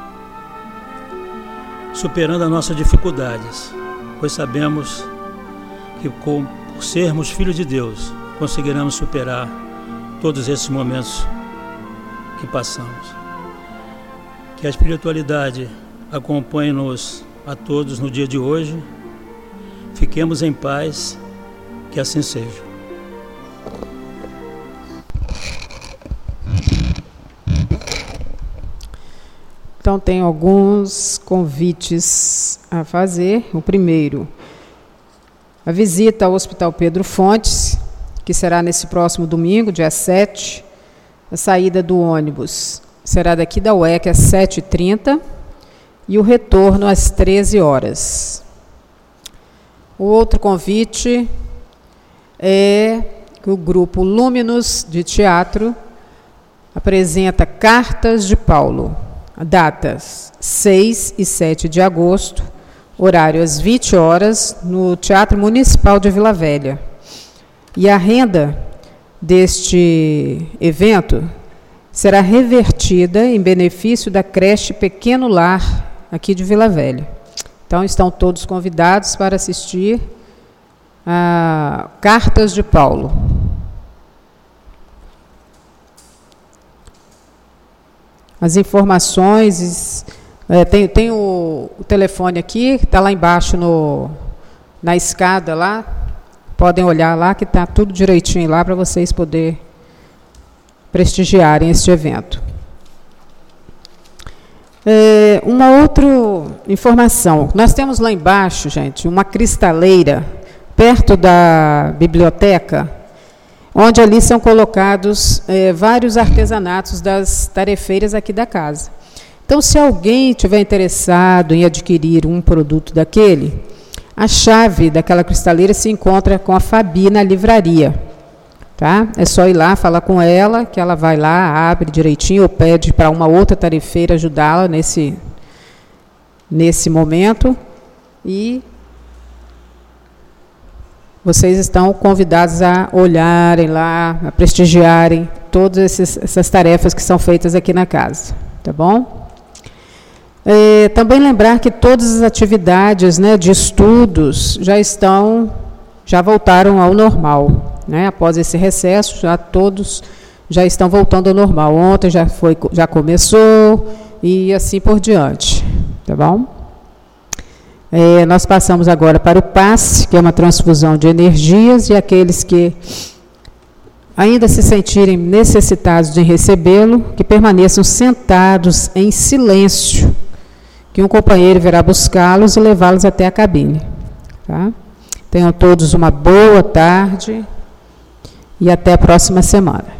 superando as nossas dificuldades, pois sabemos que com, por sermos filhos de Deus, conseguiremos superar todos esses momentos que passamos. Que a espiritualidade acompanhe-nos a todos no dia de hoje, fiquemos em paz, que assim seja. Então, tem alguns convites a fazer. O primeiro, a visita ao Hospital Pedro Fontes, que será nesse próximo domingo, dia sete. A saída do ônibus será daqui da U E C às sete e trinta e o retorno às treze horas. O outro convite é que o grupo Luminus de Teatro apresenta Cartas de Paulo. Datas seis e sete de agosto, horário às vinte horas, no Teatro Municipal de Vila Velha. E a renda deste evento será revertida em benefício da creche Pequeno Lar, aqui de Vila Velha. Então, estão todos convidados para assistir a Cartas de Paulo. As informações, é, tem, tem o, o telefone aqui, que está lá embaixo no, na escada lá, podem olhar lá, que está tudo direitinho lá para vocês poderem prestigiarem este evento. É, uma outra informação, nós temos lá embaixo, gente, uma cristaleira, perto da biblioteca, onde ali são colocados é, vários artesanatos das tarefeiras aqui da casa. Então, se alguém estiver interessado em adquirir um produto daquele, a chave daquela cristaleira se encontra com a Fabi na livraria. Tá? É só ir lá, falar com ela, que ela vai lá, abre direitinho, ou pede para uma outra tarefeira ajudá-la nesse, nesse momento, e vocês estão convidados a olharem lá, a prestigiarem todas esses, essas tarefas que são feitas aqui na casa, tá bom? É, também lembrar que todas as atividades, né, de estudos já estão, já voltaram ao normal, né? Após esse recesso, já todos já estão voltando ao normal. Ontem já foi, já começou e assim por diante. Tá bom? É, nós passamos agora para o passe, que é uma transfusão de energias, e aqueles que ainda se sentirem necessitados de recebê-lo, que permaneçam sentados em silêncio, que um companheiro virá buscá-los e levá-los até a cabine. Tá? Tenham todos uma boa tarde e até a próxima semana.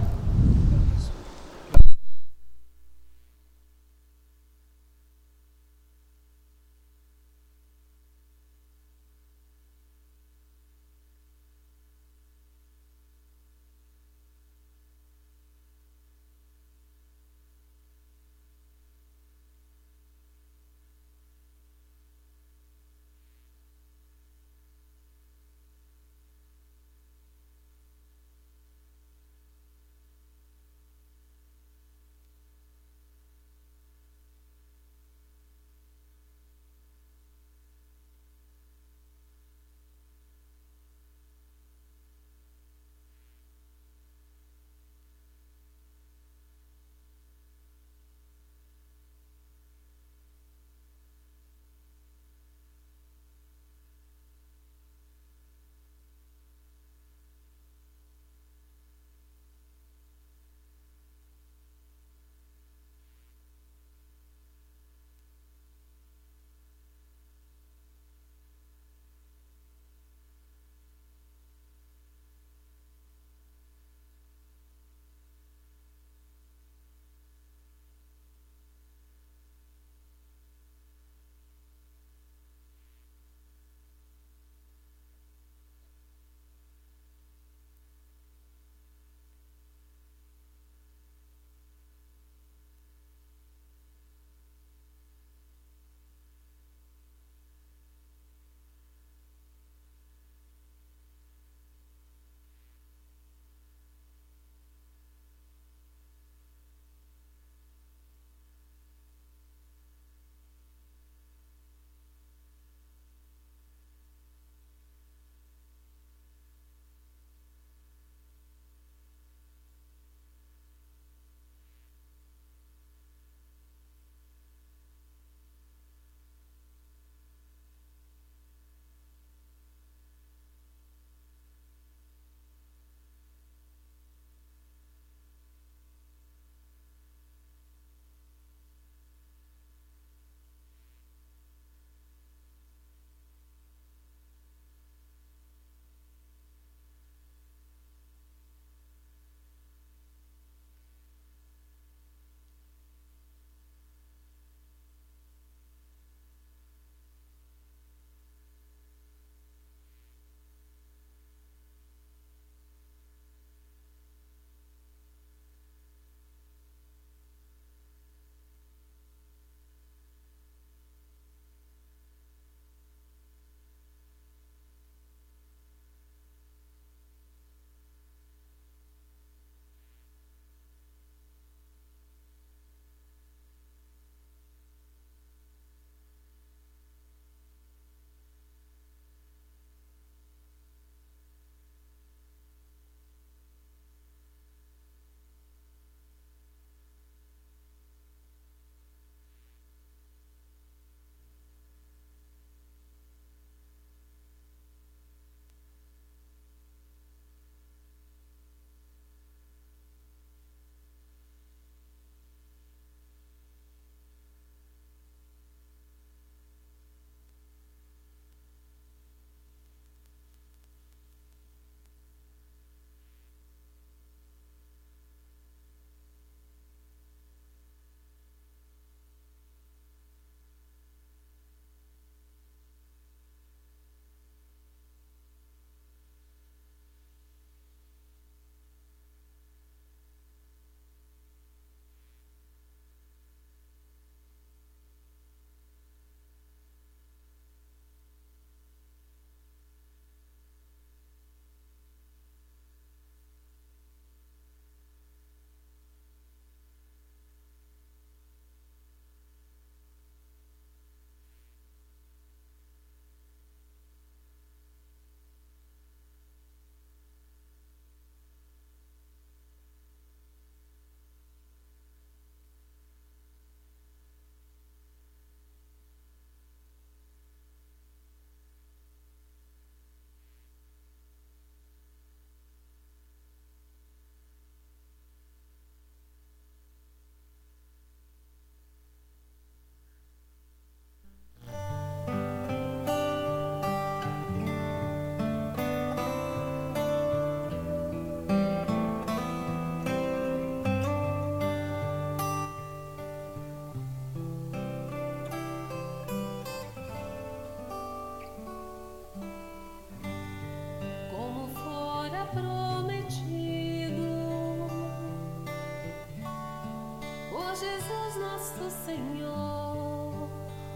Senhor,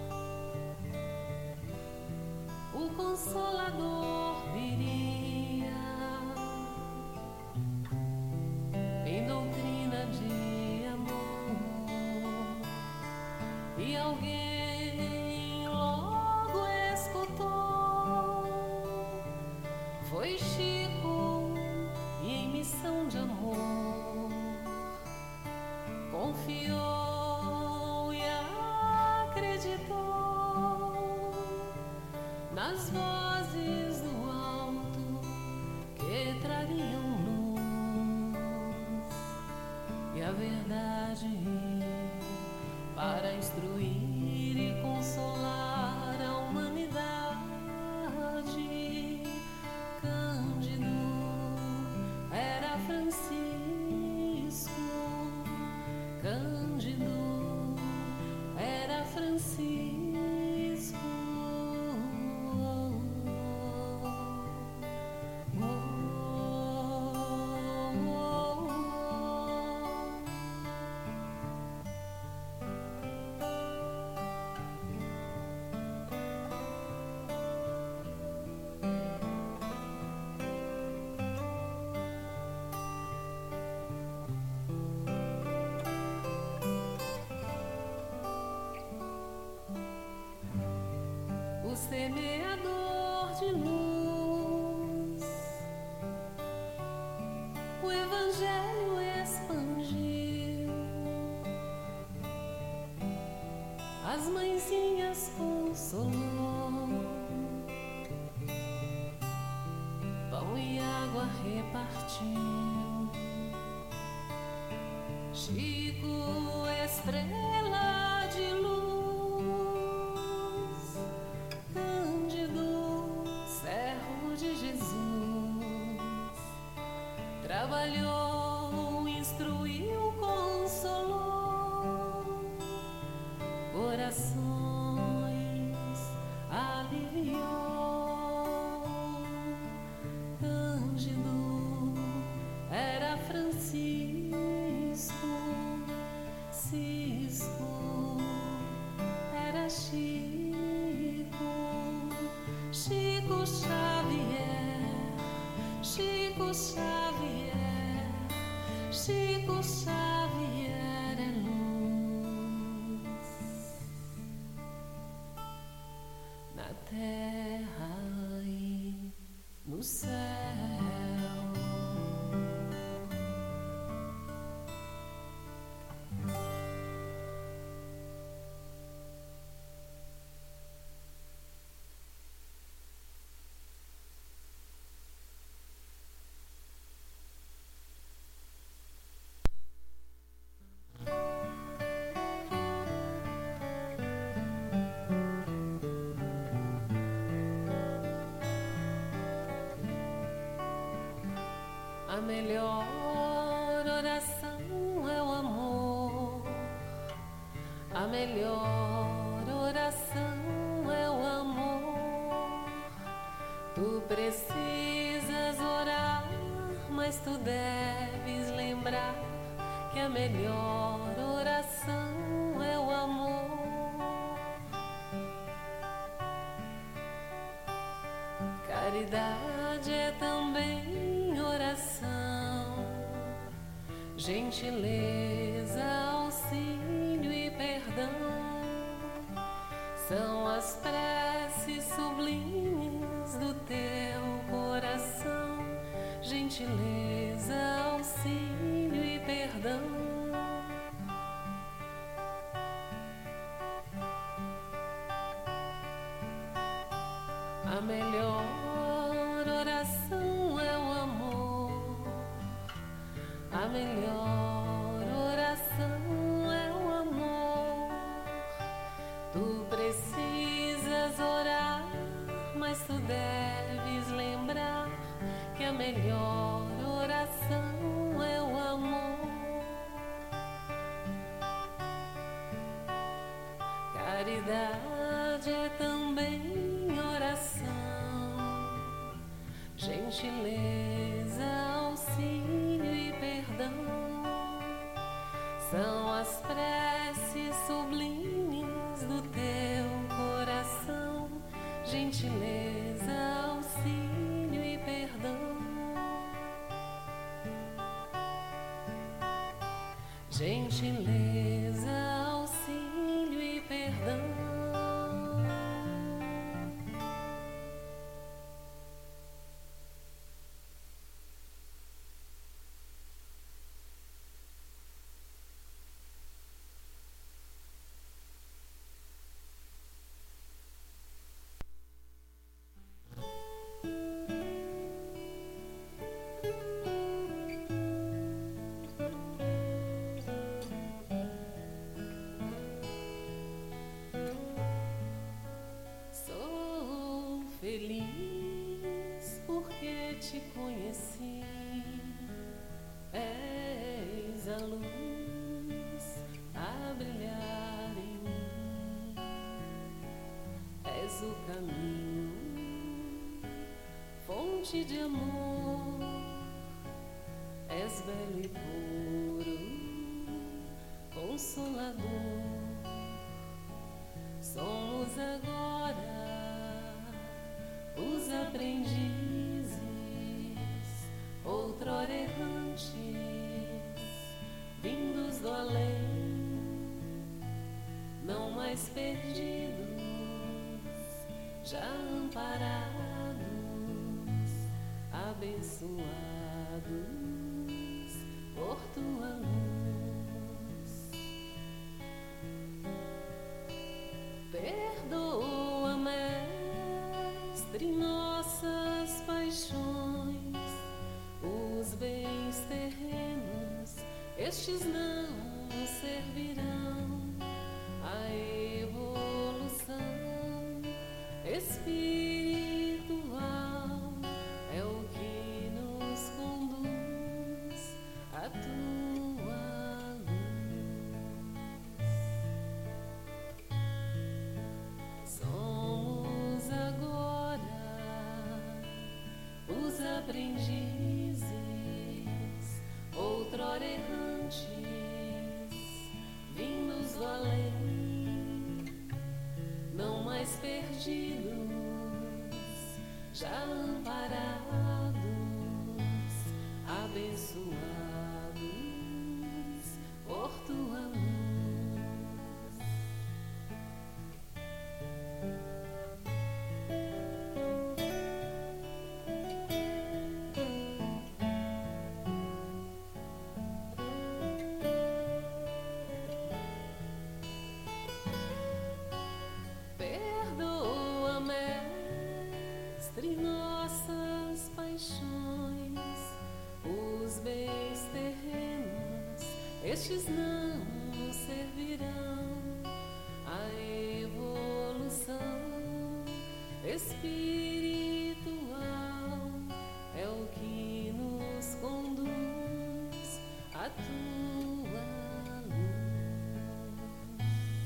o Consolador viria em doutrina de amor, e alguém logo escutou. Foi Chico, e em missão de amor confiou e acreditou nas vozes do alto que trariam luz e a verdade para instruir e consolar a humanidade. Cândido era Francisco, Cândido era Francisco. O semeador de luz, o Evangelho expandiu, as mãezinhas consolou, pão e água repartiu. Chico, estrela de luz, de Jesus, trabalhou, instruiu, consolou, corações aliviou. Cândido era Francisco, Cisco era Chico, Chico Xavier, Chico Xavier, Chico Xavier é luz na terra e no céu. A melhor oração é o amor, a melhor oração é o amor. Tu precisas orar, mas tu deves lembrar que a melhor oração é o amor. Caridade é também oração, gentileza, auxílio e perdão são as preces sublimes do teu coração. Gentileza, auxílio e perdão. A melhor oração é o amor, a melhor oração é o amor. Tu precisas orar, mas tu deves lembrar que a melhor oração é o amor. Caridade é também oração, gentileza, auxílio e perdão São as preces sublimes do teu coração, gentileza, auxílio e perdão. Gentileza, auxílio e perdão. Feliz porque te conheci, és a luz a brilhar em mim, és o caminho, fonte de amor, és belo e puro, consolador. Somos agora os aprendizes, outrora errantes, vindos do além, não mais perdidos, já amparados, abençoados por tua luz. Perdoa, Mestre, nossas paixões, os bens terrenos, estes não nos servirão. A evolução espiritual é o que nos conduz à tua luz. Somos agora os aprendizes, outrora errantes, vindos do além, não mais perdidos, já amparados, abençoados por tua luz. Perdoa, Mestre, nossas paixões, os bens terrenos, estes não nos servirão. A evolução espiritual é o que nos conduz à tua luz.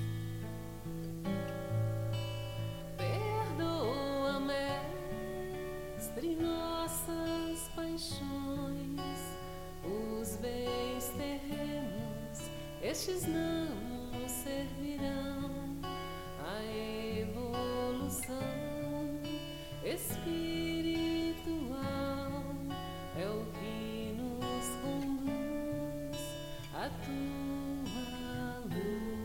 Perdoa, Mestre, nossas paixões, os bens terrenos, estes não nos servirão. A evolução espiritual é o que nos conduz à tua luz.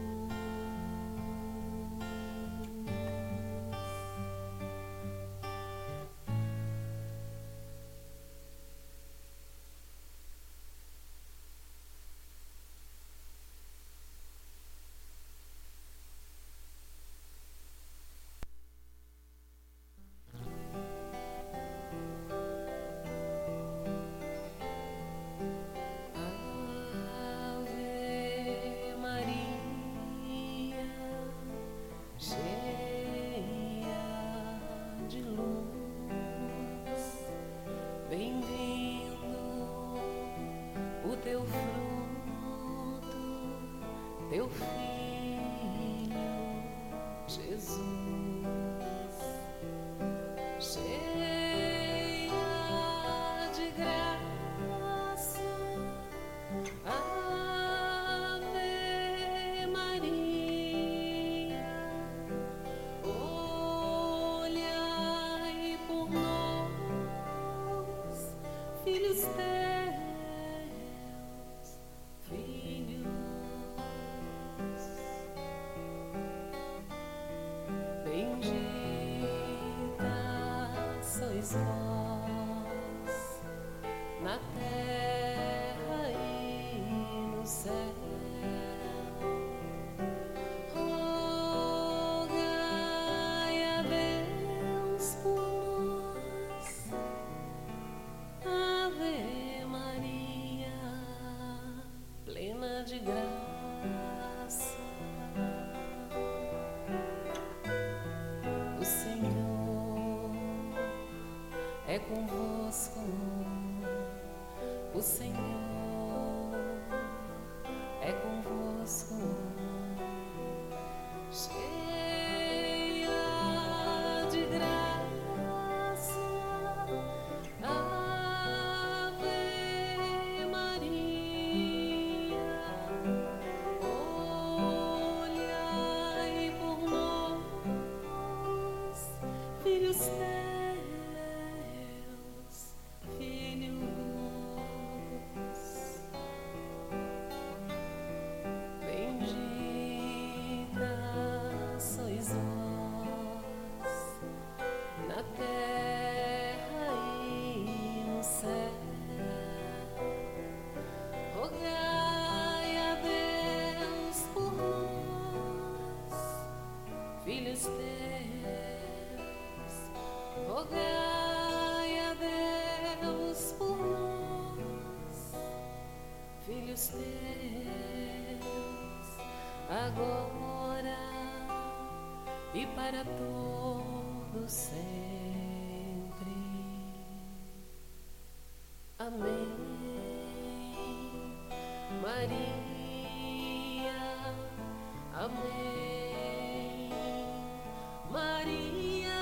Ave Maria, cheia de luz, bem-vindo o teu fruto, teu filho Jesus. Cheia de graça, Ave vós na terra e no céu. Rogai a Deus por nós. Ave Maria, plena de graça, o Senhor é convosco. O Senhor é convosco. Cheia de graça, Ave Maria, olhai por nós, filhos teus, filhos. Bendita sois vós na terra e no céu. Rogai a Deus por nós, filhos teus. Rogai a Deus por nós, filhos teus, agora e para todos sempre. Amém. Maria, amém. Maria.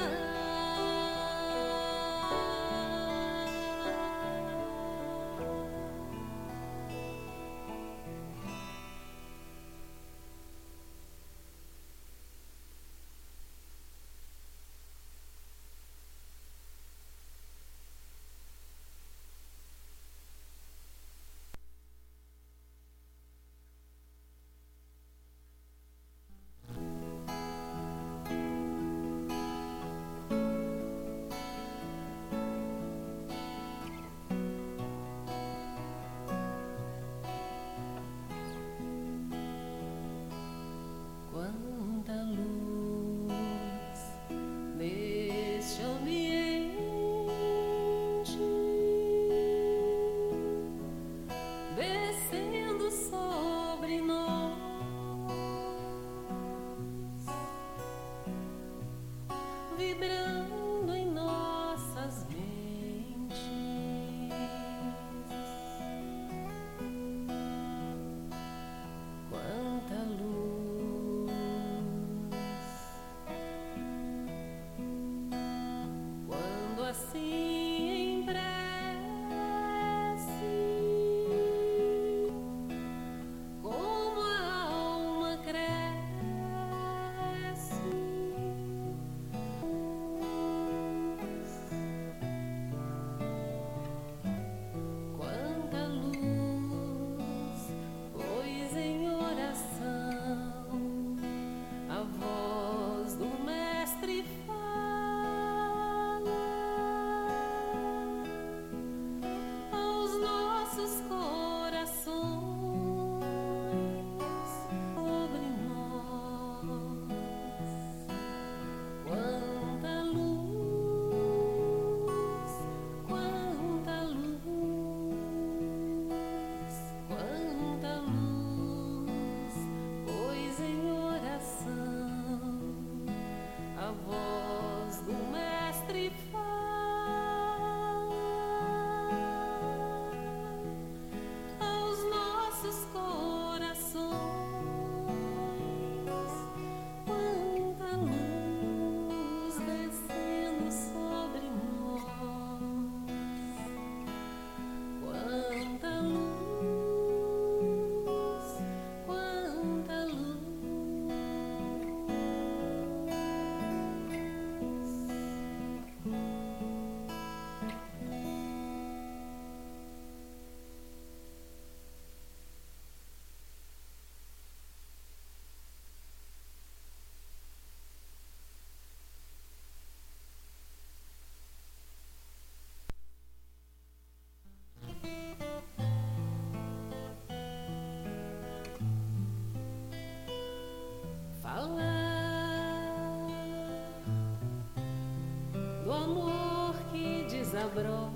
desabrocha,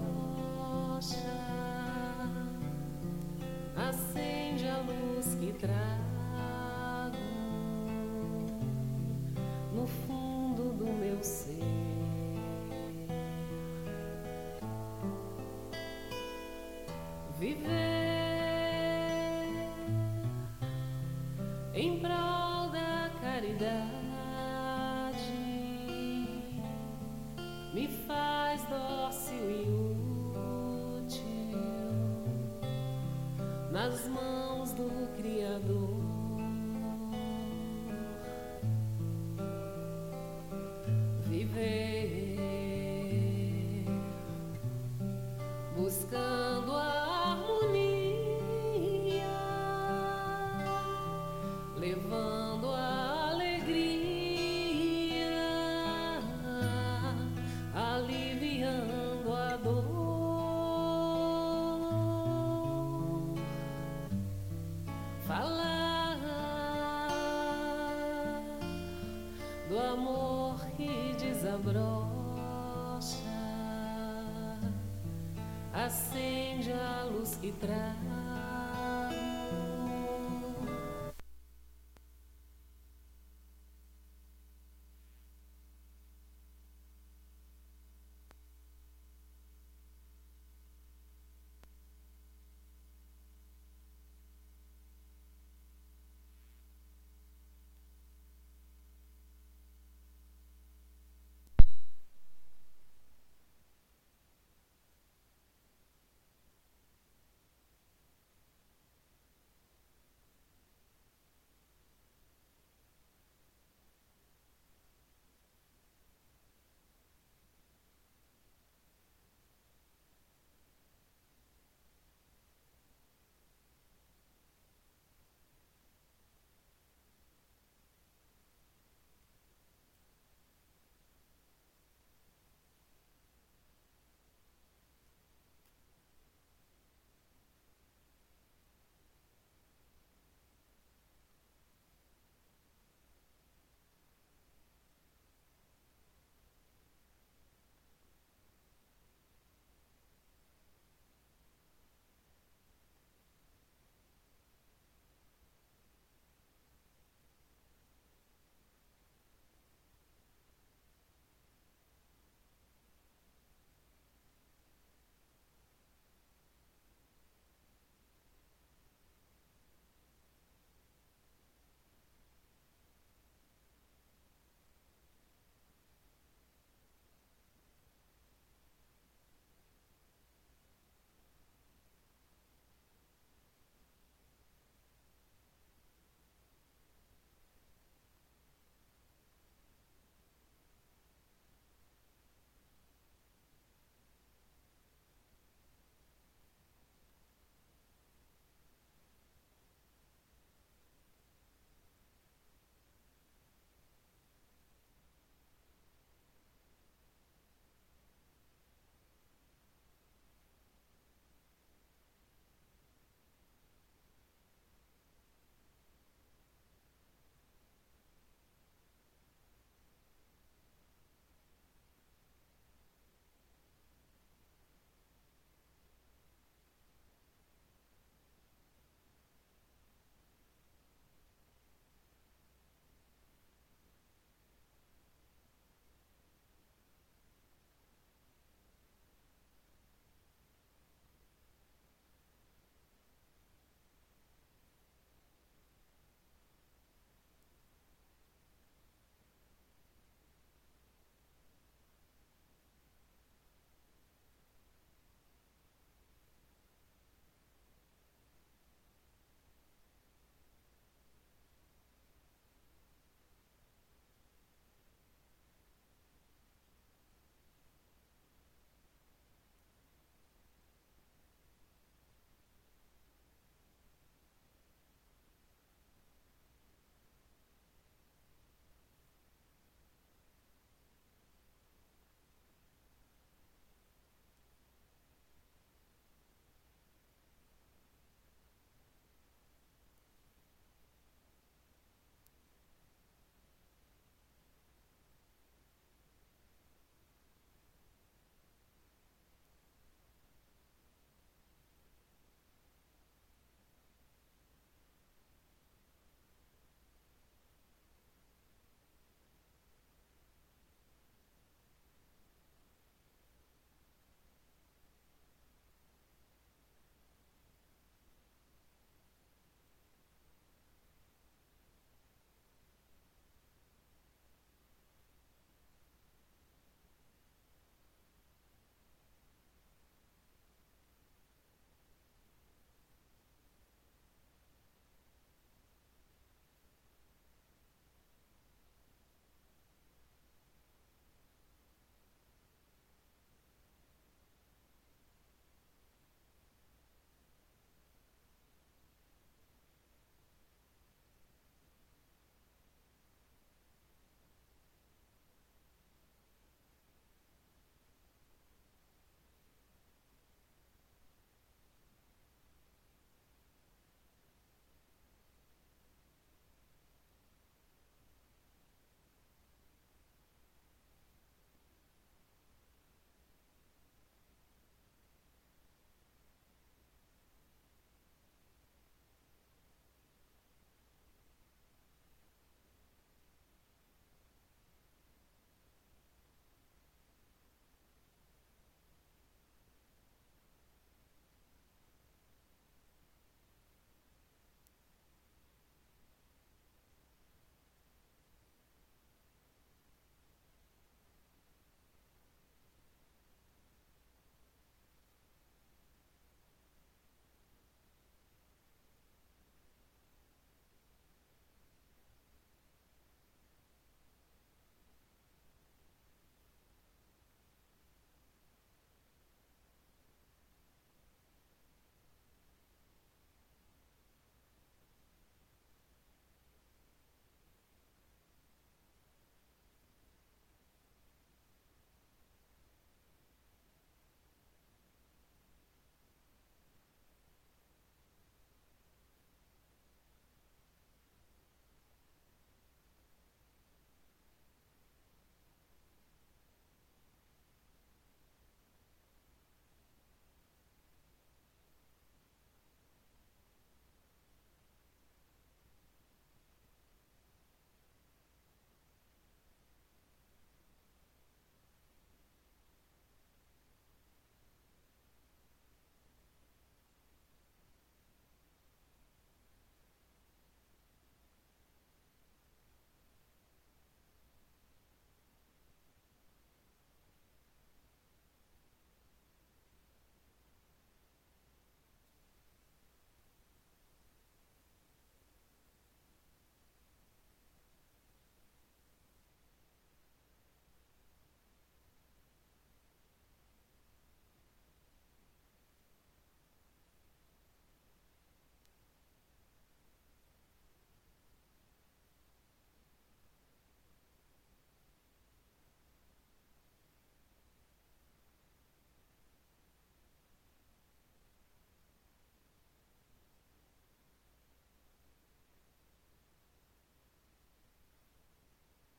acende a luz que trago no fundo do meu ser. Viver em prol da caridade me faz dócil e útil nas mãos do Criador. Viver buscando a levando a alegria, aliviando a dor. Falar do amor que desabrocha, acende a luz que traz